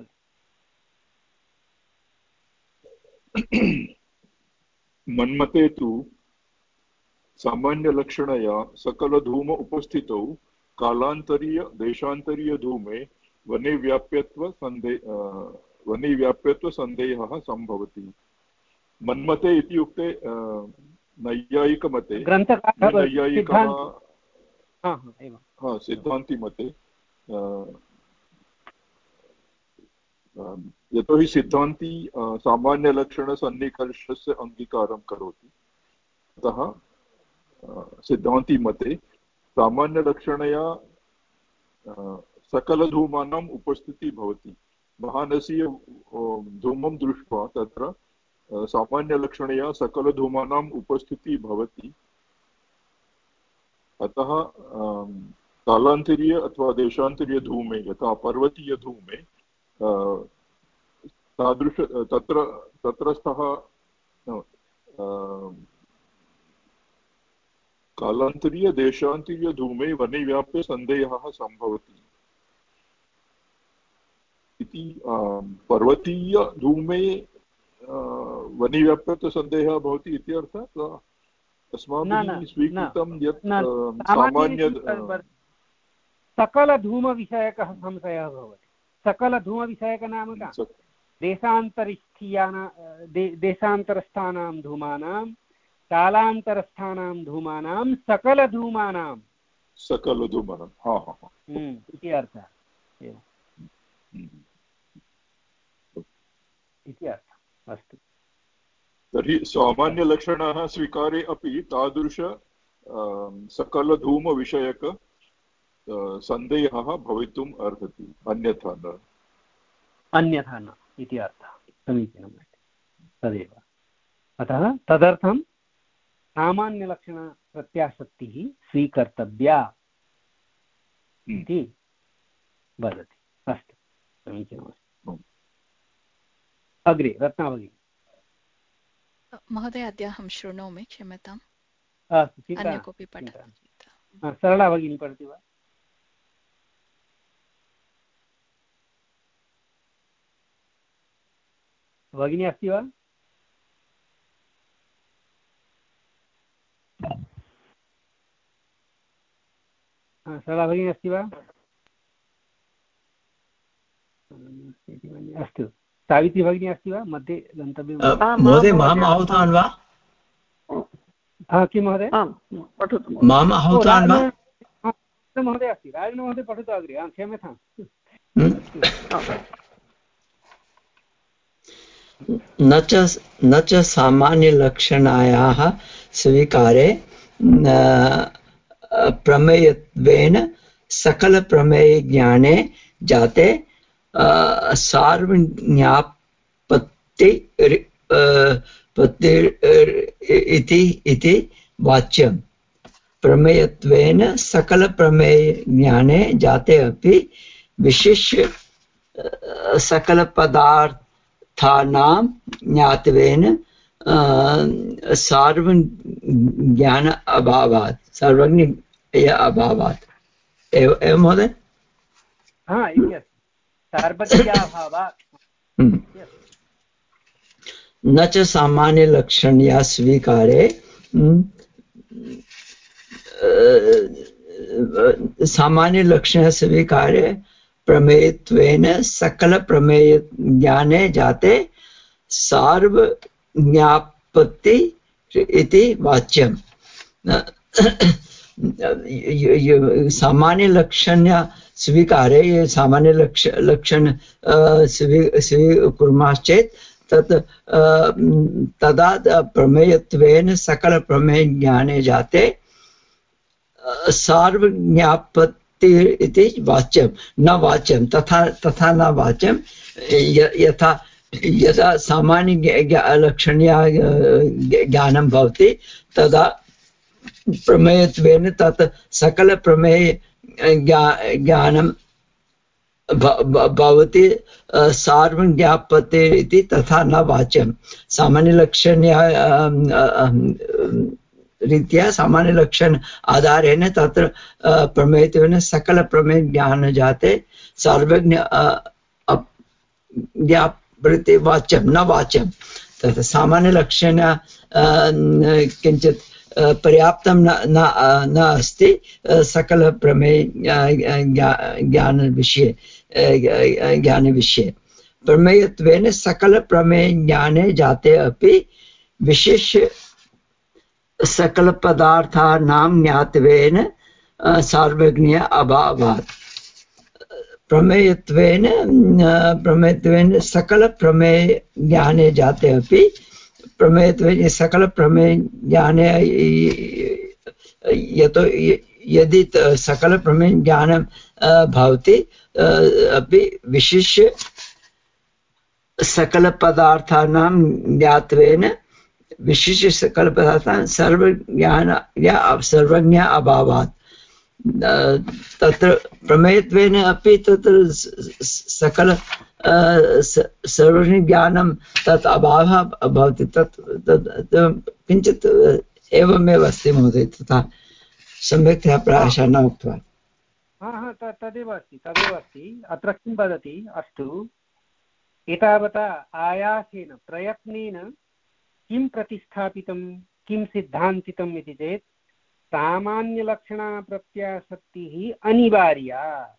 मन्मते तु सामान्यलक्षणया सकलधूम उपस्थितौ कालान्तरीय देशान्तरीयधूमे वने व्याप्यत्व सन्देह वने व्याप्यत्व सन्देहः सम्भवति। मन्मते इत्युक्ते नैयायिकमते, नैयायिकः सिद्धान्तिमते, यतोहि सिद्धान्ती सामान्यलक्षणसन्निकर्षस्य अङ्गीकारं करोति, अतः सिद्धान्तिमते सामान्यलक्षणया सकलधूमानाम् उपस्थितिः भवति। महानसीय धूमं दृष्ट्वा तत्र सामान्यलक्षणया सकलधूमानाम् उपस्थितिः भवति, अतः कालान्तरीय अथवा देशान्तरीयधूमे, यथा पर्वतीयधूमे तादृश तत्र तत्रस्थः कालान्तरीय देशान्तरीयधूमे वने व्याप्य सन्देहः सम्भवति इति। पर्वतीयधूमे वने व्याप्य सन्देहः भवति इति अर्थः अस्माभिः स्वीकृतं यत् सामान्य सकलधूमविषयकः संशयः भवति। सकलधूमविषयक नाम का? देशान्तरिस्थीयाना दे, देशान्तरस्थानां धूमानां, कालान्तरस्थानां धूमानां, सकलधूमानां सकलधूमानां हा हा इति अर्थः एवम् इति अर्थः। अस्तु, तर्हि सामान्यलक्षणाः स्वीकारे अपि तादृश सकलधूमविषयक सन्देहः भवितुम् अर्हति, अन्यथा न अन्यथा न इति अर्थः। समीचीनमस्ति, तदेव। अतः तदर्थं सामान्यलक्षणप्रत्यासक्तिः स्वीकर्तव्या इति वदति। अस्तु, समीचीनमस्ति। अग्रे रत्ना भगिनी। महोदय अद्य अहं शृणोमि, क्षम्यताम्। अस्तु, चिन्ता अन्य कोऽपि पठति। सरला भगिनी पठति वा? भगिनी अस्ति वा? सरला भगिनी अस्ति वा? अस्तु, सावित्री भगिनी अस्ति वा? मध्ये गन्तव्यं। महोदय माम् आहूतवान् वा? किं महोदय? माम् आहूतवान् वा? महोदय अस्ति, राजन महोदय पठतु अग्रे। आं क्षम्यताम्। न च न च सामान्यलक्षणायाः स्वीकारे प्रमेयत्वेन सकलप्रमेयज्ञाने जाते सार्वज्ञापत्ति इति वाच्यम्। प्रमेयत्वेन सकलप्रमेयज्ञाने जाते अपि विशिष्य सकलपदार्थानां ज्ञात्वेन सार्वज्ञान अभावात् सर्वज्ञ अभावात् एवं महोदय। हाँ, इति अस्ति, सार्वज्ञाभावात्। न च सामान्यलक्षणया स्वीकारे सामान्यलक्षण स्वीकारे प्रमेयत्वेन सकलप्रमेयज्ञाने जाते सार्वज्ञापत्ति इति वाच्यम्। सामान्यलक्षण स्वीकारे ये सामान्यलक्ष लक्षण स्वीकुर्मश्चेत् तत् तदा प्रमेयत्वेन सकलप्रमेयज्ञाने जाते सार्वज्ञापत्ति इति वाच्यं, न वाच्यं, तथा तथा न वाच्यं। यथा यदा सामान्य लक्षणीया ज्ञानं भवति तदा प्रमेयत्वेन तत् सकलप्रमेय ज्ञानं भवति सार्वज्ञापत्ति इति तथा न वाच्यं। सामान्यलक्षणीया रीत्या सामान्यलक्षण आधारेण तत्र प्रमेयत्वेन सकलप्रमेयज्ञान जाते सार्वज्ञ ज्ञापृति वाच्यं न वाच्यं। तत् सामान्यलक्षण किञ्चित् पर्याप्तं न न अस्ति सकलप्रमेय ज्ञानविषये ज्ञानविषये। प्रमेयत्वेन सकलप्रमेयज्ञाने जाते अपि विशिष्य सकलपदार्थानां ज्ञात्वेन सार्वज्ञ अभावात्। प्रमेयत्वेन प्रमेयत्वेन सकलप्रमेय ज्ञाने जाते अपि प्रमेयत्वेन सकलप्रमेय ज्ञाने यतो यदि सकलप्रमेय ज्ञानं भवति अपि विशिष्य सकलपदार्थानां ज्ञात्वेन विशिष्य सकलपदार्थान् सर्वज्ञान या सर्वज्ञ अभावात्। तत्र प्रमेयत्वेन अपि तत्र सकल सर्वज्ञानं तत् अभावः भवति। तत् किञ्चित् एवमेव अस्ति महोदय, तथा सम्यक्तया प्रायशः न उक्तवान्। हा हा तदेव अस्ति तदेव अस्ति। अत्र किं वदति, अस्तु एतावता आयासेन प्रयत्नेन किं प्रतिष्ठापितं किं सिद्धान्तितम् इति चेत् सामान्यलक्षणप्रत्यासक्तिः अनिवार्या।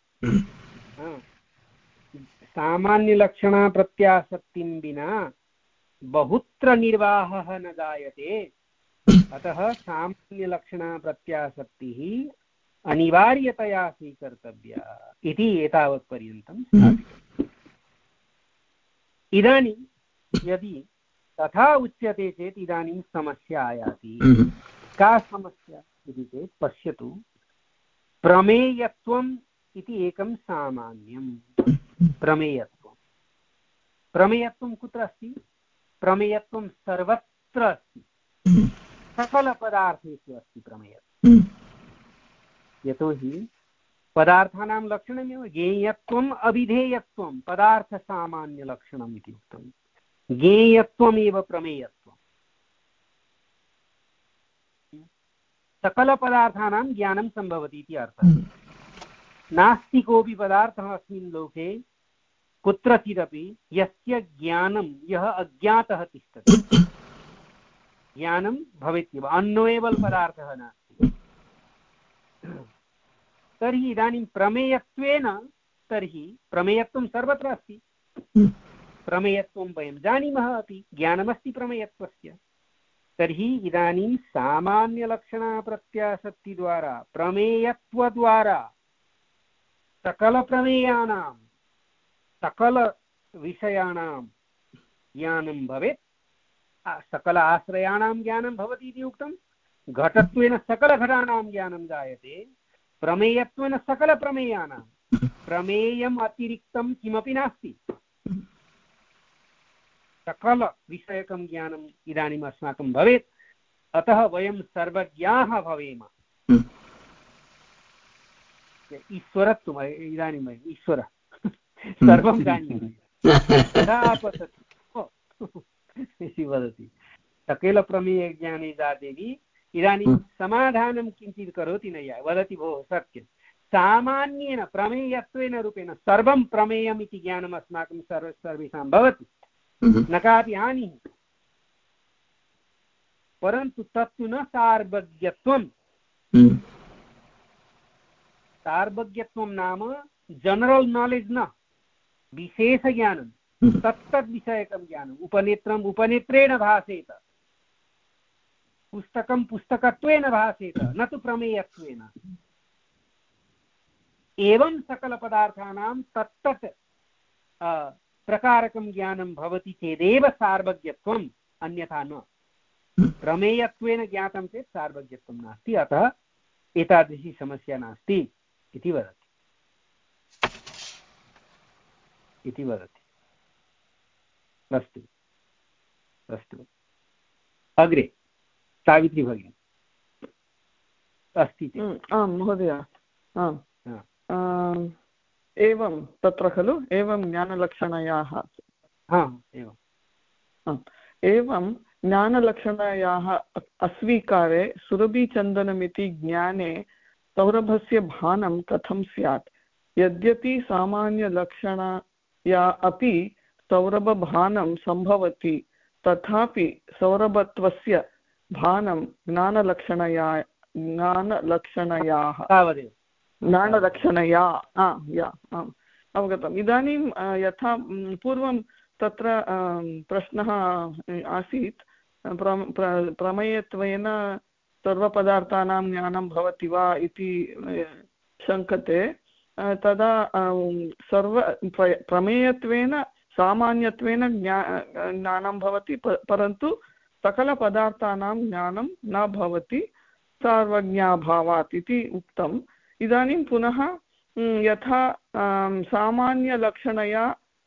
सामान्यलक्षणप्रत्यासक्तिं विना बहुत्र निर्वाहः न जायते। अतः सामान्यलक्षणप्रत्यासक्तिः अनिवार्यतया स्वीकर्तव्या इति एतावत्पर्यन्तं। इदानीं यदि तथा उच्यते चेत् इदानीं समस्या आयाति। का समस्या इति चेत् पश्यतु, प्रमेयत्वम् इति एकं सामान्यं। प्रमेयत्वं प्रमेयत्वं कुत्र अस्ति? प्रमेयत्वं सर्वत्र अस्ति। सकलपदार्थेषु अस्ति प्रमेयः। यतोहि पदार्थानां लक्षणमेव ज्ञेयत्वम् अविधेयत्वं पदार्थसामान्यलक्षणम् इति उक्तं। ज्ञेयत्वमेव प्रमेयत्वम्। सकलपदार्थानां ज्ञानं सम्भवति इति अर्थः। नास्ति कोऽपि पदार्थः अस्मिन् लोके कुत्रचिदपि यस्य ज्ञानं यः अज्ञातः तिष्ठति। ज्ञानं भवेत्येव, अन्नोएवल पदार्थः नास्ति। तर्हि इदानीं प्रमेयत्वेन, तर्हि प्रमेयत्वं सर्वत्र अस्ति। प्रमेयत्वं वयं जानीमः अपि, ज्ञानमस्ति प्रमेयत्वस्य। तर्हि इदानीं सामान्यलक्षणप्रत्यासक्तिद्वारा प्रमेयत्वद्वारा सकलप्रमेयानां सकलविषयाणां ज्ञानं भवेत्। सकल आश्रयाणां ज्ञानं भवति इति उक्तं। घटत्वेन सकलघटानां ज्ञानं जायते, प्रमेयत्वेन सकलप्रमेयानां। प्रमेयम् अतिरिक्तं किमपि नास्ति। सकलविषयकं ज्ञानम् इदानीम् अस्माकं भवेत्। अतः वयं सर्वज्ञाः भवेम। ईश्वरत्वम् इदानीं वयम् ईश्वरः सर्वं जानीमः इति वदति। सकलप्रमेयज्ञाने जातेति इदानीं समाधानं किञ्चित् करोति न या वदति भोः सत्यं सामान्येन प्रमेयत्वेन रूपेण सर्वं प्रमेयम् इति ज्ञानम् अस्माकं सर्व सर्वेषां भवति, न कापि हानिः। परन्तु तत्तु न सार्वज्ञत्वं। सार्वज्ञत्वं नाम जनरल् नालेज् न, विशेषज्ञानं, तत्तद्विषयकं ज्ञानम्। उपनेत्रम् उपनेत्रेण भासेत, पुस्तकं पुस्तकत्वेन भासेत, न तु प्रमेयत्वेन। एवं सकलपदार्थानां तत्तत् प्रकारकं ज्ञानं भवति चेदेव सार्वज्ञत्वम्, अन्यथा न। प्रमेयत्वेन ज्ञातं चेत् सार्वज्ञत्वं नास्ति। अतः एतादृशी समस्या नास्ति इति वदति इति वदति अस्तु अस्तु। अग्रे सावित्री भगिनी अस्ति। आं महोदय, आम् एवं तत्र खलु एवं ज्ञानलक्षणायाः एवं एवं ज्ञानलक्षणायाः अस्वीकारे सुरभिचन्दनमिति ज्ञाने सौरभस्य भानं कथं स्यात्? यद्यपि सामान्यलक्षणया अपि सौरभभानं सम्भवति, तथापि सौरभत्वस्य भानं ज्ञानलक्षणया ज्ञानलक्षणयाः ज्ञानलक्षणया या आम् अवगतम्। इदानीं यथा पूर्वं तत्र प्रश्नः आसीत्, प्रमेयत्वेन सर्वपदार्थानां ज्ञानं भवति वा इति शङ्कते। तदा सर्व प्रमेयत्वेन सामान्यत्वेन ज्ञा ज्ञानं भवति, परन्तु सकलपदार्थानां ज्ञानं न भवति सार्वज्ञाभावात् इति उक्तम्। इदानीं पुनः यथा सामान्यलक्षणया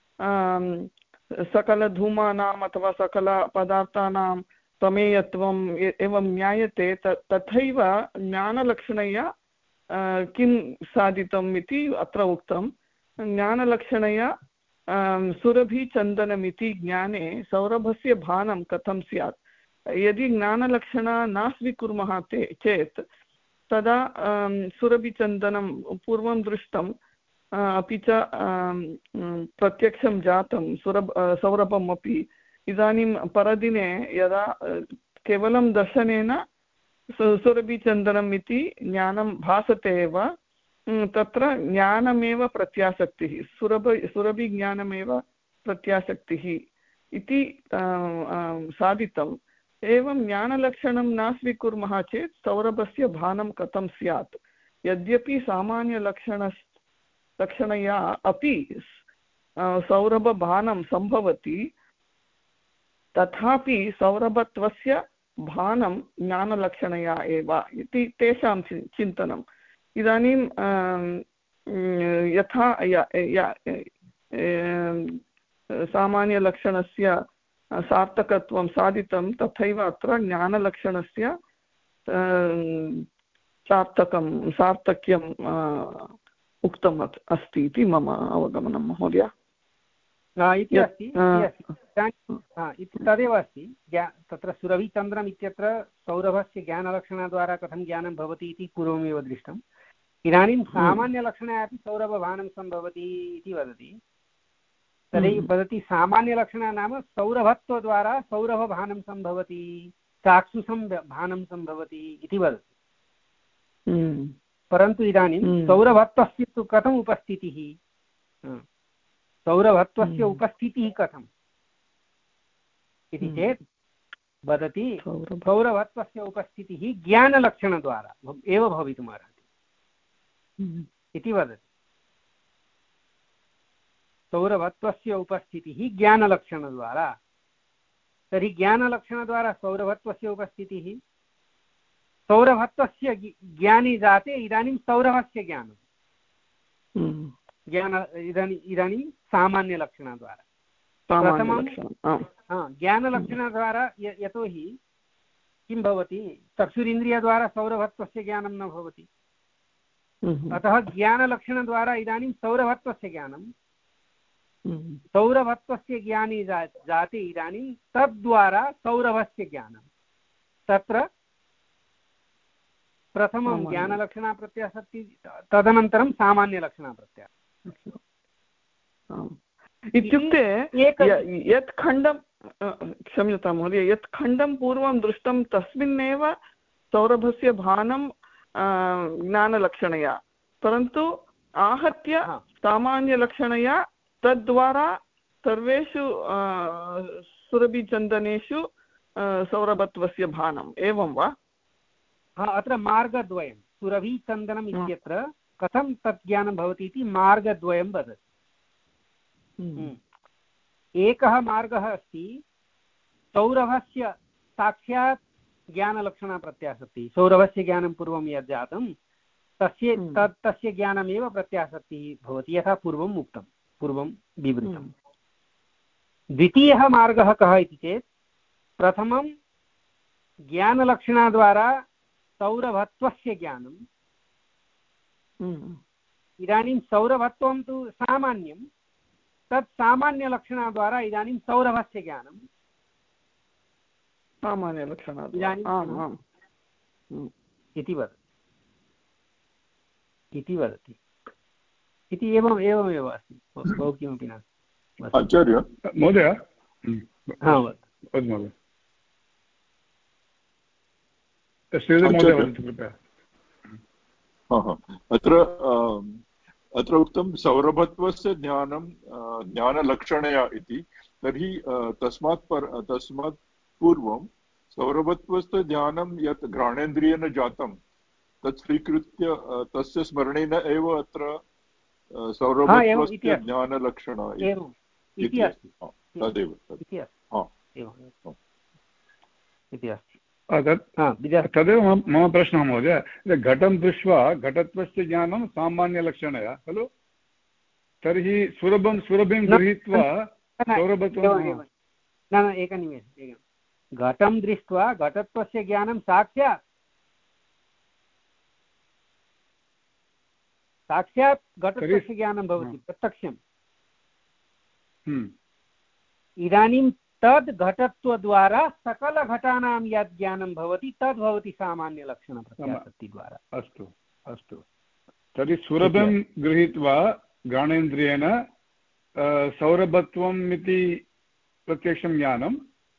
सकलधूमानाम् अथवा सकलपदार्थानां प्रमेयत्वम् एवं ज्ञायते, तथैव ज्ञानलक्षणया किं साधितम् इति अत्र उक्तं। ज्ञानलक्षणया सुरभिचन्दनमिति ज्ञाने सौरभस्य भानं कथं स्यात्? यदि ज्ञानलक्षणा न स्वीकुर्मः ते चेत् तदा सुरभिचन्दनं पूर्वं दृष्टम्, अपि च प्रत्यक्षं जातं सुरभ सौरभम् अपि। इदानीं परदिने यदा केवलं दर्शनेन सुरभिचन्दनम् इति ज्ञानं भासते एव, तत्र ज्ञानमेव प्रत्यासक्तिः, सुरभ सुरभिज्ञानमेव प्रत्यासक्तिः इति साधितम्। एवं ज्ञानलक्षणं न स्वीकुर्मः चेत् सौरभस्य भानं कथं स्यात्? यद्यपि सामान्यलक्षण लक्षणया अपि सौरभभानं सम्भवति, तथापि सौरभत्वस्य भानं ज्ञानलक्षणया एव इति तेषां चिन्तनम्। इदानीं यथा सामान्यलक्षणस्य सार्थकत्वं साधितं तथैव अत्र ज्ञानलक्षणस्य सार्थकं सार्थक्यं उक्तम् अस्ति इति मम अवगमनं महोदय। इति अस्ति तदेव अस्ति। तत्र सुरभिचन्द्रम् इत्यत्र सौरभस्य ज्ञानलक्षणद्वारा कथं ज्ञानं भवति इति पूर्वमेव दृष्टम्। इदानीं सामान्यलक्षणे अपि सौरभभानं सम्भवति इति वदति। तर्हि वदति सामान्यलक्षणं नाम सौरभत्वद्वारा सौरभभानं सम्भवति, चाक्षुषं भानं सम्भवति इति वदति। परन्तु इदानीं सौरभत्वस्य तु कथम् उपस्थितिः, सौरभत्वस्य उपस्थितिः कथम् इति चेत् वदति सौरभत्वस्य उपस्थितिः ज्ञानलक्षणद्वारा एव भवितुमर्हति इति वदति। सौरभत्वस्य उपस्थितिः ज्ञानलक्षणद्वारा। तर्हि ज्ञानलक्षणद्वारा सौरभत्वस्य उपस्थितिः, सौरभत्वस्य ज्ञाने जाते इदानीं सौरभस्य ज्ञानं ज्ञान इदानीम् इदानीं सामान्यलक्षणद्वारा प्रथमं ज्ञानलक्षणद्वारा यतोहि किं भवति, चक्षुरिन्द्रियद्वारा सौरभत्वस्य ज्ञानं न भवति। अतः ज्ञानलक्षणद्वारा इदानीं सौरभत्वस्य ज्ञानं, सौरभत्वस्य ज्ञाने जा जाते इदानीं तद्वारा सौरभस्य ज्ञानं। तत्र प्रथमं ज्ञानलक्षणप्रत्ययः, तदनन्तरं सामान्यलक्षणप्रत्ययः। इत्युक्ते यत् खण्डं, क्षम्यतां महोदय, यत् खण्डं पूर्वं दृष्टं तस्मिन्नेव सौरभस्य भानं ज्ञानलक्षणया, परन्तु आहत्य सामान्यलक्षणया तद्वारा सर्वेषु सुरभिचन्दनेषु सौरभत्वस्य भानम्, एवं वा? अत्र मार्गद्वयं, सुरभिचन्दनम् इत्यत्र कथं तत् ज्ञानं भवति इति मार्गद्वयं वदति। एकः मार्गः अस्ति सौरभस्य साक्षात् ज्ञानलक्षणप्रत्यासक्तिः, सौरभस्य ज्ञानं पूर्वं यद् जातं तस्य तत् तस्य ज्ञानमेव प्रत्यासक्तिः भवति, यथा पूर्वम् उक्तं, पूर्वं विवृतं। द्वितीयः मार्गः कः इति चेत्, प्रथमं ज्ञानलक्षणद्वारा सौरभत्वस्य ज्ञानं, इदानीं सौरभत्वं तु सामान्यं, तत् सामान्यलक्षणद्वारा इदानीं सौरभस्य ज्ञानं, सामान्यलक्षणद्वारा इति वदति इति वदति इति एवम् एवमेव अस्ति, बहु किमपि नास्ति। आचार्य महोदय, अत्र अत्र उक्तं सौरभत्वस्य ज्ञानं ज्ञानलक्षणया इति, तर्हि तस्मात् पर तस्मात् पूर्वं सौरभत्वस्य ज्ञानं यत् घ्राणेन्द्रियेण जातं तत् स्वीकृत्य तस्य स्मरणेन एव अत्र सौरभत्वस्य ज्ञानलक्षण इति अस्ति, तदेव इति अस्ति। तदेव मम प्रश्नः महोदय, घटं दृष्ट्वा घटत्वस्य ज्ञानं सामान्यलक्षणया खलु, तर्हि सुरभं सुरभिं गृहीत्वा सौरभत्वं न, एकनिमेषम्, एकं घटं दृष्ट्वा घटत्वस्य ज्ञानं साक्षात् साक्षात् घटत्वस्य ज्ञानं भवति, प्रत्यक्षम्। इदानीं तद् घटत्वद्वारा सकलघटानां यद् ज्ञानं भवति तद् भवति सामान्यलक्षणप्रत्यासक्तिद्वारा। अस्तु अस्तु, तर्हि सुरभं गृहीत्वा घ्राणेन्द्रियेण सौरभत्वम् इति प्रत्यक्षं ज्ञानं,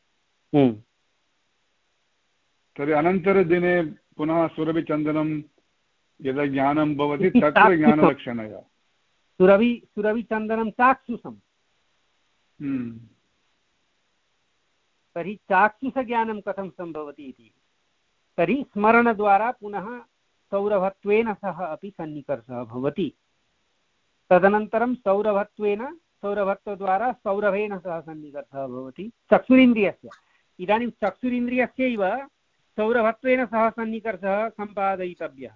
तर्हि अनन्तरदिने पुनः सुरभिचन्दनं यदा ज्ञानं भवति तत्र ज्ञानलक्षणया सुरभि सुरभिचन्दनं चाक्षुषं, तर्हि चाक्षुषज्ञानं कथं सम्भवति इति, तर्हि स्मरणद्वारा पुनः सौरभत्वेन सह अपि सन्निकर्षः भवति। तदनन्तरं सौरभत्वेन सौरभत्वद्वारा सौरभेन सह सन्निकर्षः भवति चक्षुरिन्द्रियस्य। इदानीं चक्षुरिन्द्रियस्यैव सौरभत्वेन सह सन्निकर्षः सम्पादयितव्यः।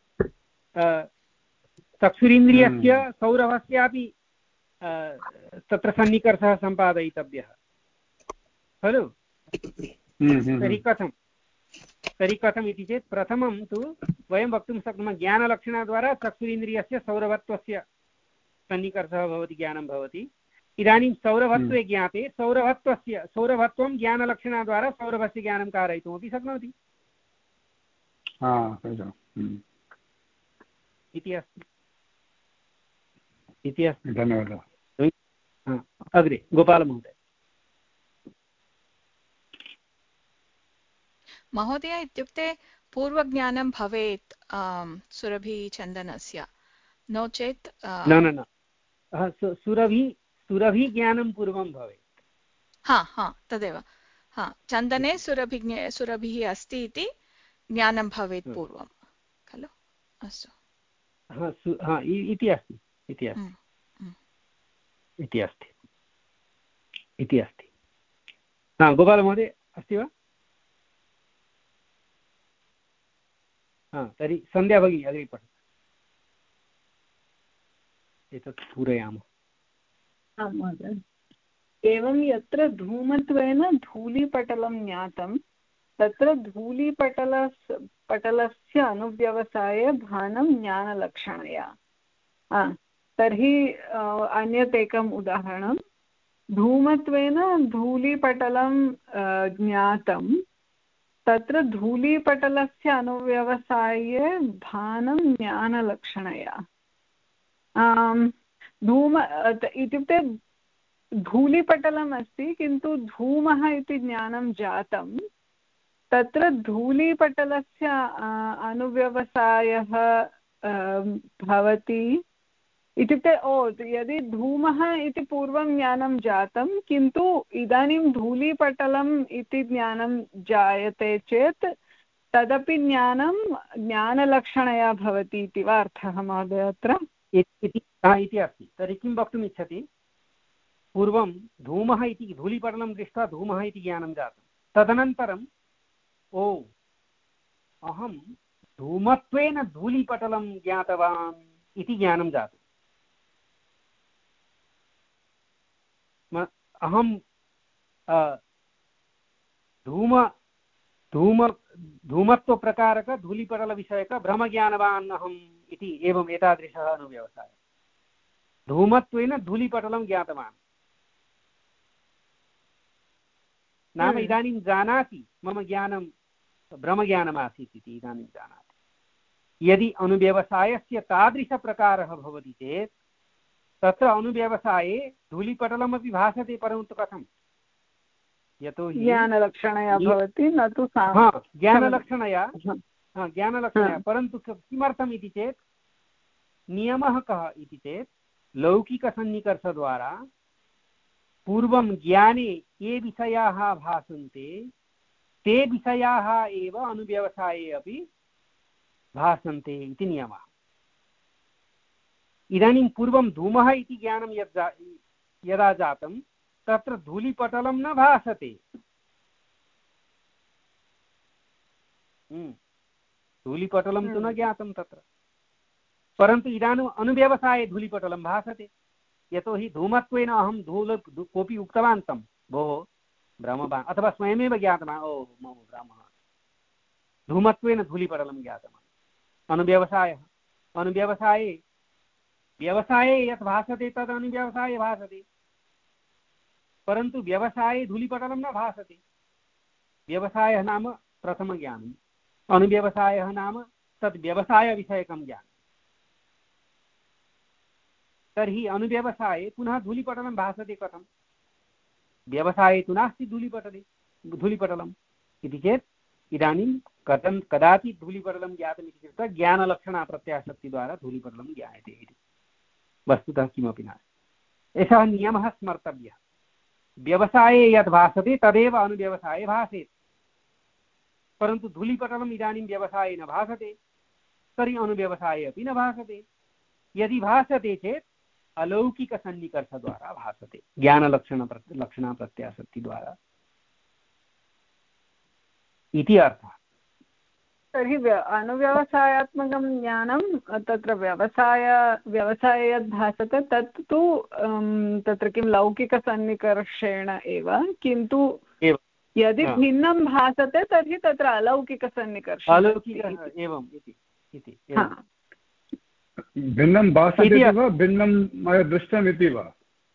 चक्षुरिन्द्रियस्य सौरभस्यापि तत्र सन्निकर्षः सम्पादयितव्यः। खलु। तर्हि कथं तर्हि कथम् इति चेत् प्रथमं तु वयं वक्तुं शक्नुमः ज्ञानलक्षणद्वारा चक्षुरिन्द्रियस्य सौरभत्वस्य सन्निकर्षः भवति, ज्ञानं भवति। इदानीं सौरभत्वे ज्ञाते सौरभत्वस्य सौरभत्वं ज्ञानलक्षणद्वारा सौरभस्य ज्ञानं कारयितुमपि शक्नोति इति अस्ति इति अस्ति। धन्यवादः। अग्रे गोपालमहोदय। महोदय इत्युक्ते पूर्वज्ञानं भवेत् सुरभिचन्दनस्य, नो चेत् न न न सुरभि सुरभिज्ञानं पूर्वं भवेत्। हा हा तदेव, हा चन्दने सुरभि सुरभिः अस्ति इति ज्ञानं भवेत् पूर्वं खलु। अस्तु, हा इति अस्ति इति अस्ति इति अस्ति इति अस्ति। हा गोपालमहोदय अस्ति वा? हा तर्हि सन्ध्या भगिनी अग्रे पठतु। एतत् पूरयामः। आं महोदय। एवं यत्र धूमत्वेन धूलिपटलं ज्ञातं तत्र धूलिपटलस् पटलस्य अनुव्यवसाये भानं ज्ञानलक्षणया। तर्हि अन्यत् एकम् उदाहरणं, धूमत्वेन धूलिपटलं ज्ञातं तत्र धूलिपटलस्य अनुव्यवसाये भानं ज्ञानलक्षणया। धूम इत्युक्ते धूलिपटलम् अस्ति किन्तु धूमः इति ज्ञानं जातं, तत्र धूलिपटलस्य अनुव्यवसायः भवति इत्युक्ते ओ यदि धूमः इति पूर्वं ज्ञानं जातं किन्तु इदानीं धूलिपटलम् इति ज्ञानं जायते चेत् तदपि ज्ञानं ज्ञानलक्षणया भवति इति वा अर्थः महोदय अत्र इति अस्ति। तर्हि किं वक्तुम् इच्छति, पूर्वं धूमः इति धूलिपटलं दृष्ट्वा धूमः इति ज्ञानं जातं, तदनन्तरं ओ अहं धूमत्वेन धूलिपटलं ज्ञातवान् इति ज्ञानं जातम्। अहं धूम धूम धूमत्वप्रकारक धूलिपटलविषयक भ्रमज्ञानवान् अहम् इति एवम् एतादृशः अनुव्यवसायः। धूमत्वेन धूलिपटलं ज्ञातवान् नाम इदानीं जानाति मम ज्ञानं भ्रमज्ञानमासीत् इति इदानीं जानाति। यदि अनुव्यवसायस्य तादृशप्रकारः भवति चेत् तत्र अनुव्यवसाये धूलिपटलमपि भासते, परन्तु कथं, यतोहि ज्ञानलक्षणया भवति न तु ज्ञानलक्षणया ज्ञानलक्षणया परन्तु किमर्थम् इति चेत् नियमः कः इति चेत् लौकिकसन्निकर्षद्वारा पूर्वं ज्ञाने ये विषयाः भासन्ते ते विषयाः एव अनुव्यवसाये अपि भासन्ते इति नियमः। इदानीं पूर्वं धूमः इति ज्ञानं यद् यदा जातं तत्र धूलिपटलं न भासते, धूलिपटलं तु न ज्ञातं तत्र, परन्तु इदानीम् अनुव्यवसाये धूलिपटलं भासते। यतोहि धूमत्वेन अहं धूल कोऽपि उक्तवान् तं भोः भ्रमवान्, अथवा स्वयमेव ज्ञातवान् ओ मम भ्रमः, धूमत्वेन धूलिपटलं ज्ञातवान्। अनुव्यवसायः अनुव्यवसाये व्यवसाये यत् भासते तद् अनुव्यवसाये भासते, परन्तु व्यवसाये धूलिपटलं न भासते। व्यवसायः नाम प्रथमज्ञानम्, अनुव्यवसायः नाम तद् व्यवसायविषयकं ज्ञानं। तर्हि अनुव्यवसाये पुनः धूलिपटलं भासते कथं, व्यवसाये तु नास्ति धूलिपटले धूलिपटलम् इति चेत् इदानीं कथं कदाचित् धूलिपटलं ज्ञातम् इति कृत्वा ज्ञानलक्षणाप्रत्याशक्तिद्वारा धूलिपटलं ज्ञायते इति वस्तुतः किमपि नास्ति। एषः नियमः स्मर्तव्यः। व्यवसाये यद् भासते तदेव अनुव्यवसाये भासेत्, परन्तु धूलिपटलम् इदानीं व्यवसाये न भासते, तर्हि अनुव्यवसाये अपि न भासते। यदि भासते चेत् अलौकिकसन्निकर्षद्वारा भासते, ज्ञानलक्षण लक्षणाप्रत्याशक्तिद्वारा इति अर्थः। तर्हि अनुव्यवसायात्मकं ज्ञानं तत्र व्यवसाय व्यवसाये यद् भासते तत् तु तत्र किं लौकिकसन्निकर्षेण एव, किन्तु यदि भिन्नं भासते तर्हि तत्र अलौकिकसन्निकर्षः अलौकिकः एवम् इति भिन्नं भासते वा भिन्नं मया दृष्टम् इति वा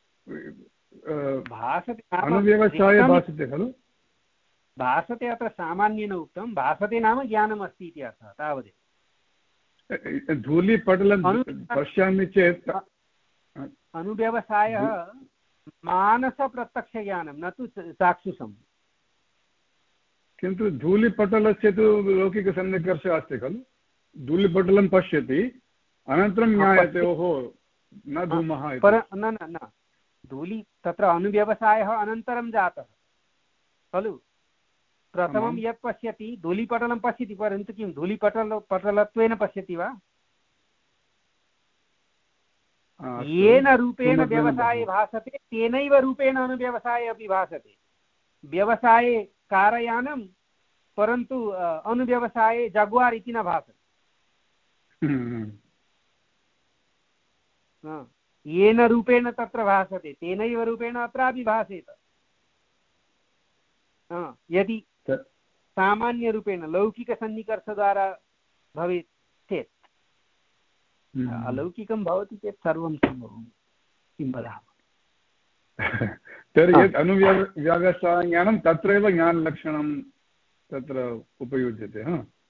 भासते अनुव्यवस्थाय भासते खलु भासते अत्र सामान्येन उक्तं भासते नाम ज्ञानम् अस्ति इति अर्थः तावदेव धूलिपटलं पश्यामि चेत् अनुव्यवसायः मानसप्रत्यक्षज्ञानं न तु चाक्षुषं किन्तु धूलिपटलस्य तु लौकिकसन्निकर्षः अस्ति खलु धूलिपटलं पश्यति अनन्तरं ज्ञायते ओहो न धूमः पर न न न धूलि तत्र अनुव्यवसायः अनन्तरं जातः खलु प्रथमं यत् पश्यति धूलिपटलं पश्यति परन्तु किं धूलिपटल पटलत्वेन पश्यति वा येन रूपेण व्यवसाये भासते तेनैव रूपेण अनुव्यवसाये अपि भासते व्यवसाये कारयानं परन्तु अनुव्यवसाये जग्वार् इति न भासते येन रूपेण तत्र भासते तेनैव रूपेण अत्रापि भासेत यदि सामान्यरूपेण लौकिकसन्निकर्षद्वारा भवेत् चेत् अलौकिकं भवति चेत् सर्वं सम्भवं किं वदामः तर्हि यत् अनुव्यवस्थाज्ञानं तत्रैव ज्ञानलक्षणं तत्र उपयुज्यते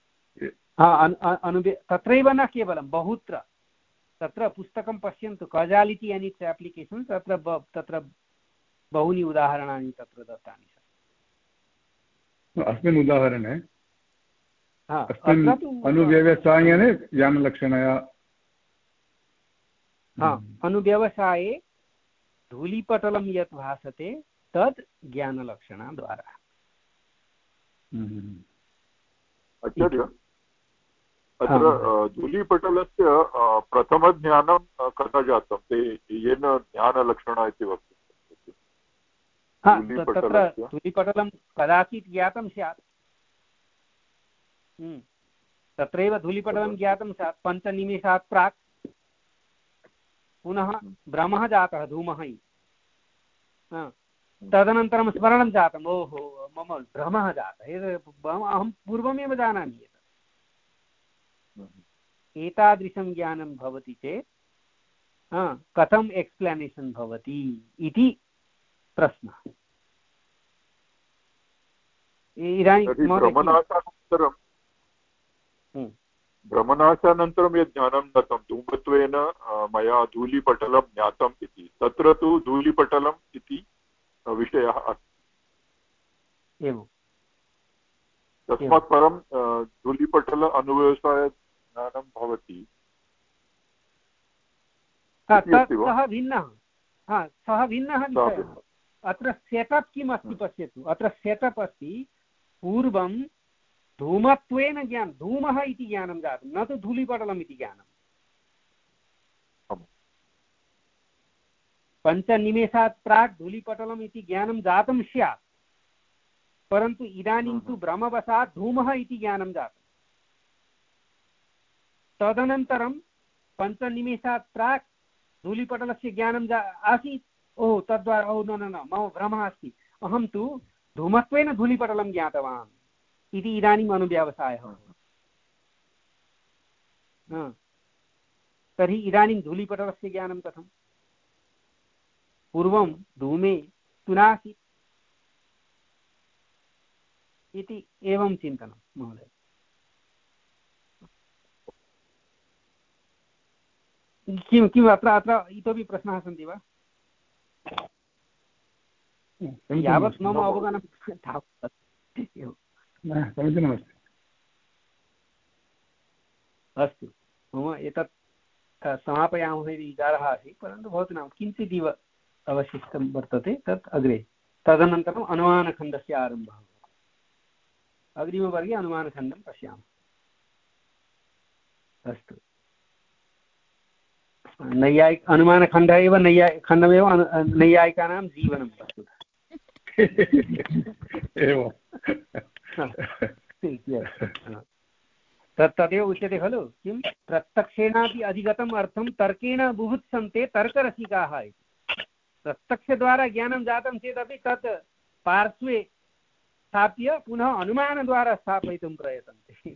तत्रैव न केवलं बहुत्र तत्र पुस्तकं पश्यन्तु कजालिटी एण्ड् इट्स् एप्लिकेशन् तत्र तत्र बहूनि उदाहरणानि तत्र दत्तानि अस्मिन् उदाहरणे अस्मिन् अनुव्यवस्थायने ज्ञानलक्षणया अनुव्यवसाये धूलिपटलं यत् भासते तत् ज्ञानलक्षणद्वारा आचार्य अत्र धूलिपटलस्य प्रथमज्ञानं कदा जातं ते येन ज्ञानलक्षण इति वक्तुं तत्र धूलिपटलं कदाचित् ज्ञातं स्यात् तत्रैव धूलिपटलं ज्ञातं स्यात् पञ्चनिमेषात् प्राक् पुनः भ्रमः जातः धूमः तदनन्तरं स्मरणं जातम् ओहो मम भ्रमः जातः अहं पूर्वमेव जानामि एतादृशं ज्ञानं भवति चेत् कथम् एक्स्प्लेनेशन् भवति इति प्रश्नः इदानीं भ्रमणाचानन्तरं यत् ज्ञानं दत्तं धूमत्वेन मया धूलिपटलं ज्ञातम् इति तत्र तु धूलिपटलम् इति विषयः अस्ति एवं तस्मात् परं धूलिपटल अनुव्यवसायज्ञानं भवति सः भिन्नः सः भिन्नः विषयः अत्र सेटप् किम् अस्ति पश्यतु अत्र सेटप् अस्ति पूर्वं धूमत्वेन ज्ञानं धूमः इति ज्ञानं जातं न तु धूलिपटलम् इति ज्ञानं पञ्चनिमेषात् प्राक् धूलिपटलम् इति ज्ञानं जातं स्यात् परन्तु इदानीं तु भ्रमवशात् धूमः इति ज्ञानं जातं तदनन्तरं पञ्चनिमेषात् प्राक् धूलिपटलस्य ज्ञानं जा आसीत् ओहो तद्वारा ओ न न मम भ्रमः अस्ति अहं तु धूमत्वेन धूलिपटलं ज्ञातवान् इति इदानीम् अनुव्यवसायः तर्हि इदानीं धूलिपटलस्य ज्ञानं कथं पूर्वं धूमे तु नासीत् इति एवं चिन्तनं महोदय किं किम् अत्र अत्र इतोपि प्रश्नाः सन्ति वा यावत् मम अवगमनं समीचीनमस्ति अस्तु मम एतत् समापयामः इति विचारः आसीत् परन्तु भवतु नाम किञ्चिदिव अवशिष्टं वर्तते तत् अग्रे तदनन्तरम् अनुमानखण्डस्य आरम्भः अग्रिमवर्गे अनुमानखण्डं पश्यामः अस्तु नैयायिक अनुमानखण्डः एव नैयायि खण्डमेव नैयायिकानां जीवनं वस्तुतः एवं तत् तदेव उच्यते खलु किं प्रत्यक्षेणापि अधिगतम् अर्थं तर्केण बुभुत्सन्ते तर्करसिकाः इति प्रत्यक्षद्वारा ज्ञानं जातं चेदपि तत् पार्श्वे स्थाप्य पुनः अनुमानद्वारा स्थापयितुं प्रयतन्ते।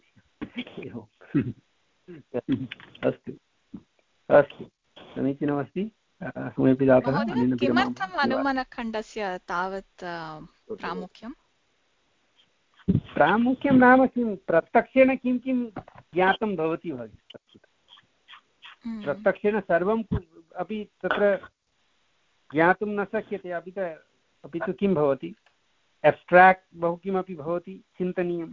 अस्तु अस्तु समीचीनमस्ति। समयपि जातः। किमर्थम् अनुमानखण्डस्य तावत् प्रामुख्यं? प्रामुख्यं नाम किं प्रत्यक्षेण किं किं ज्ञातं भवति भगिनि। प्रत्यक्षेण सर्वम् अपि तत्र ज्ञातुं न शक्यते। अपि च अपि तु किं भवति एब्स्ट्राक्ट् बहु किमपि भवति चिन्तनीयं।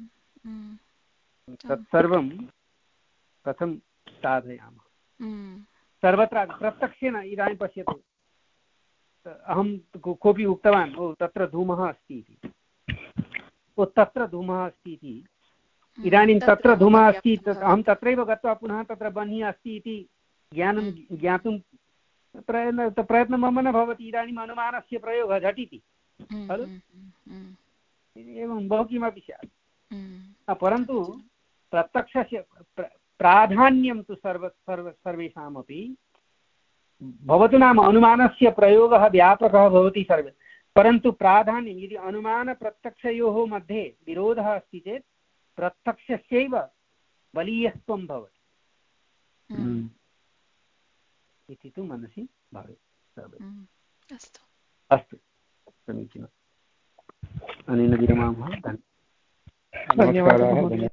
तत्सर्वं कथं साधयामः। सर्वत्र प्रत्यक्षेण इदानीं पश्यतु, अहं कोऽपि उक्तवान् ओ तत्र धूमः अस्ति इति, ओ तत्र धूमः अस्ति इति। इदानीं तत्र धूमः अस्ति, अहं तत्रैव गत्वा पुनः तत्र बह्निः अस्ति इति ज्ञानं ज्ञातुं प्रयत्न प्रयत्नं मम न भवति। इदानीम् अनुमानस्य प्रयोगः झटिति खलु। एवं बहु किमपि स्यात्। परन्तु प्रत्यक्षस्य प्राधान्यं तु सर्व सर्व सर्वेषामपि भवतु। नाम अनुमानस्य प्रयोगः व्यापकः भवति सर्वे, परन्तु प्राधान्यं यदि अनुमानप्रत्यक्षयोः मध्ये विरोधः अस्ति चेत् प्रत्यक्षस्यैव बलीयत्वं भवति इति तु मनसि भवेत्। अस्तु अस्तु समीचीनम्। अनेन विरमामः। धन्यवादाः।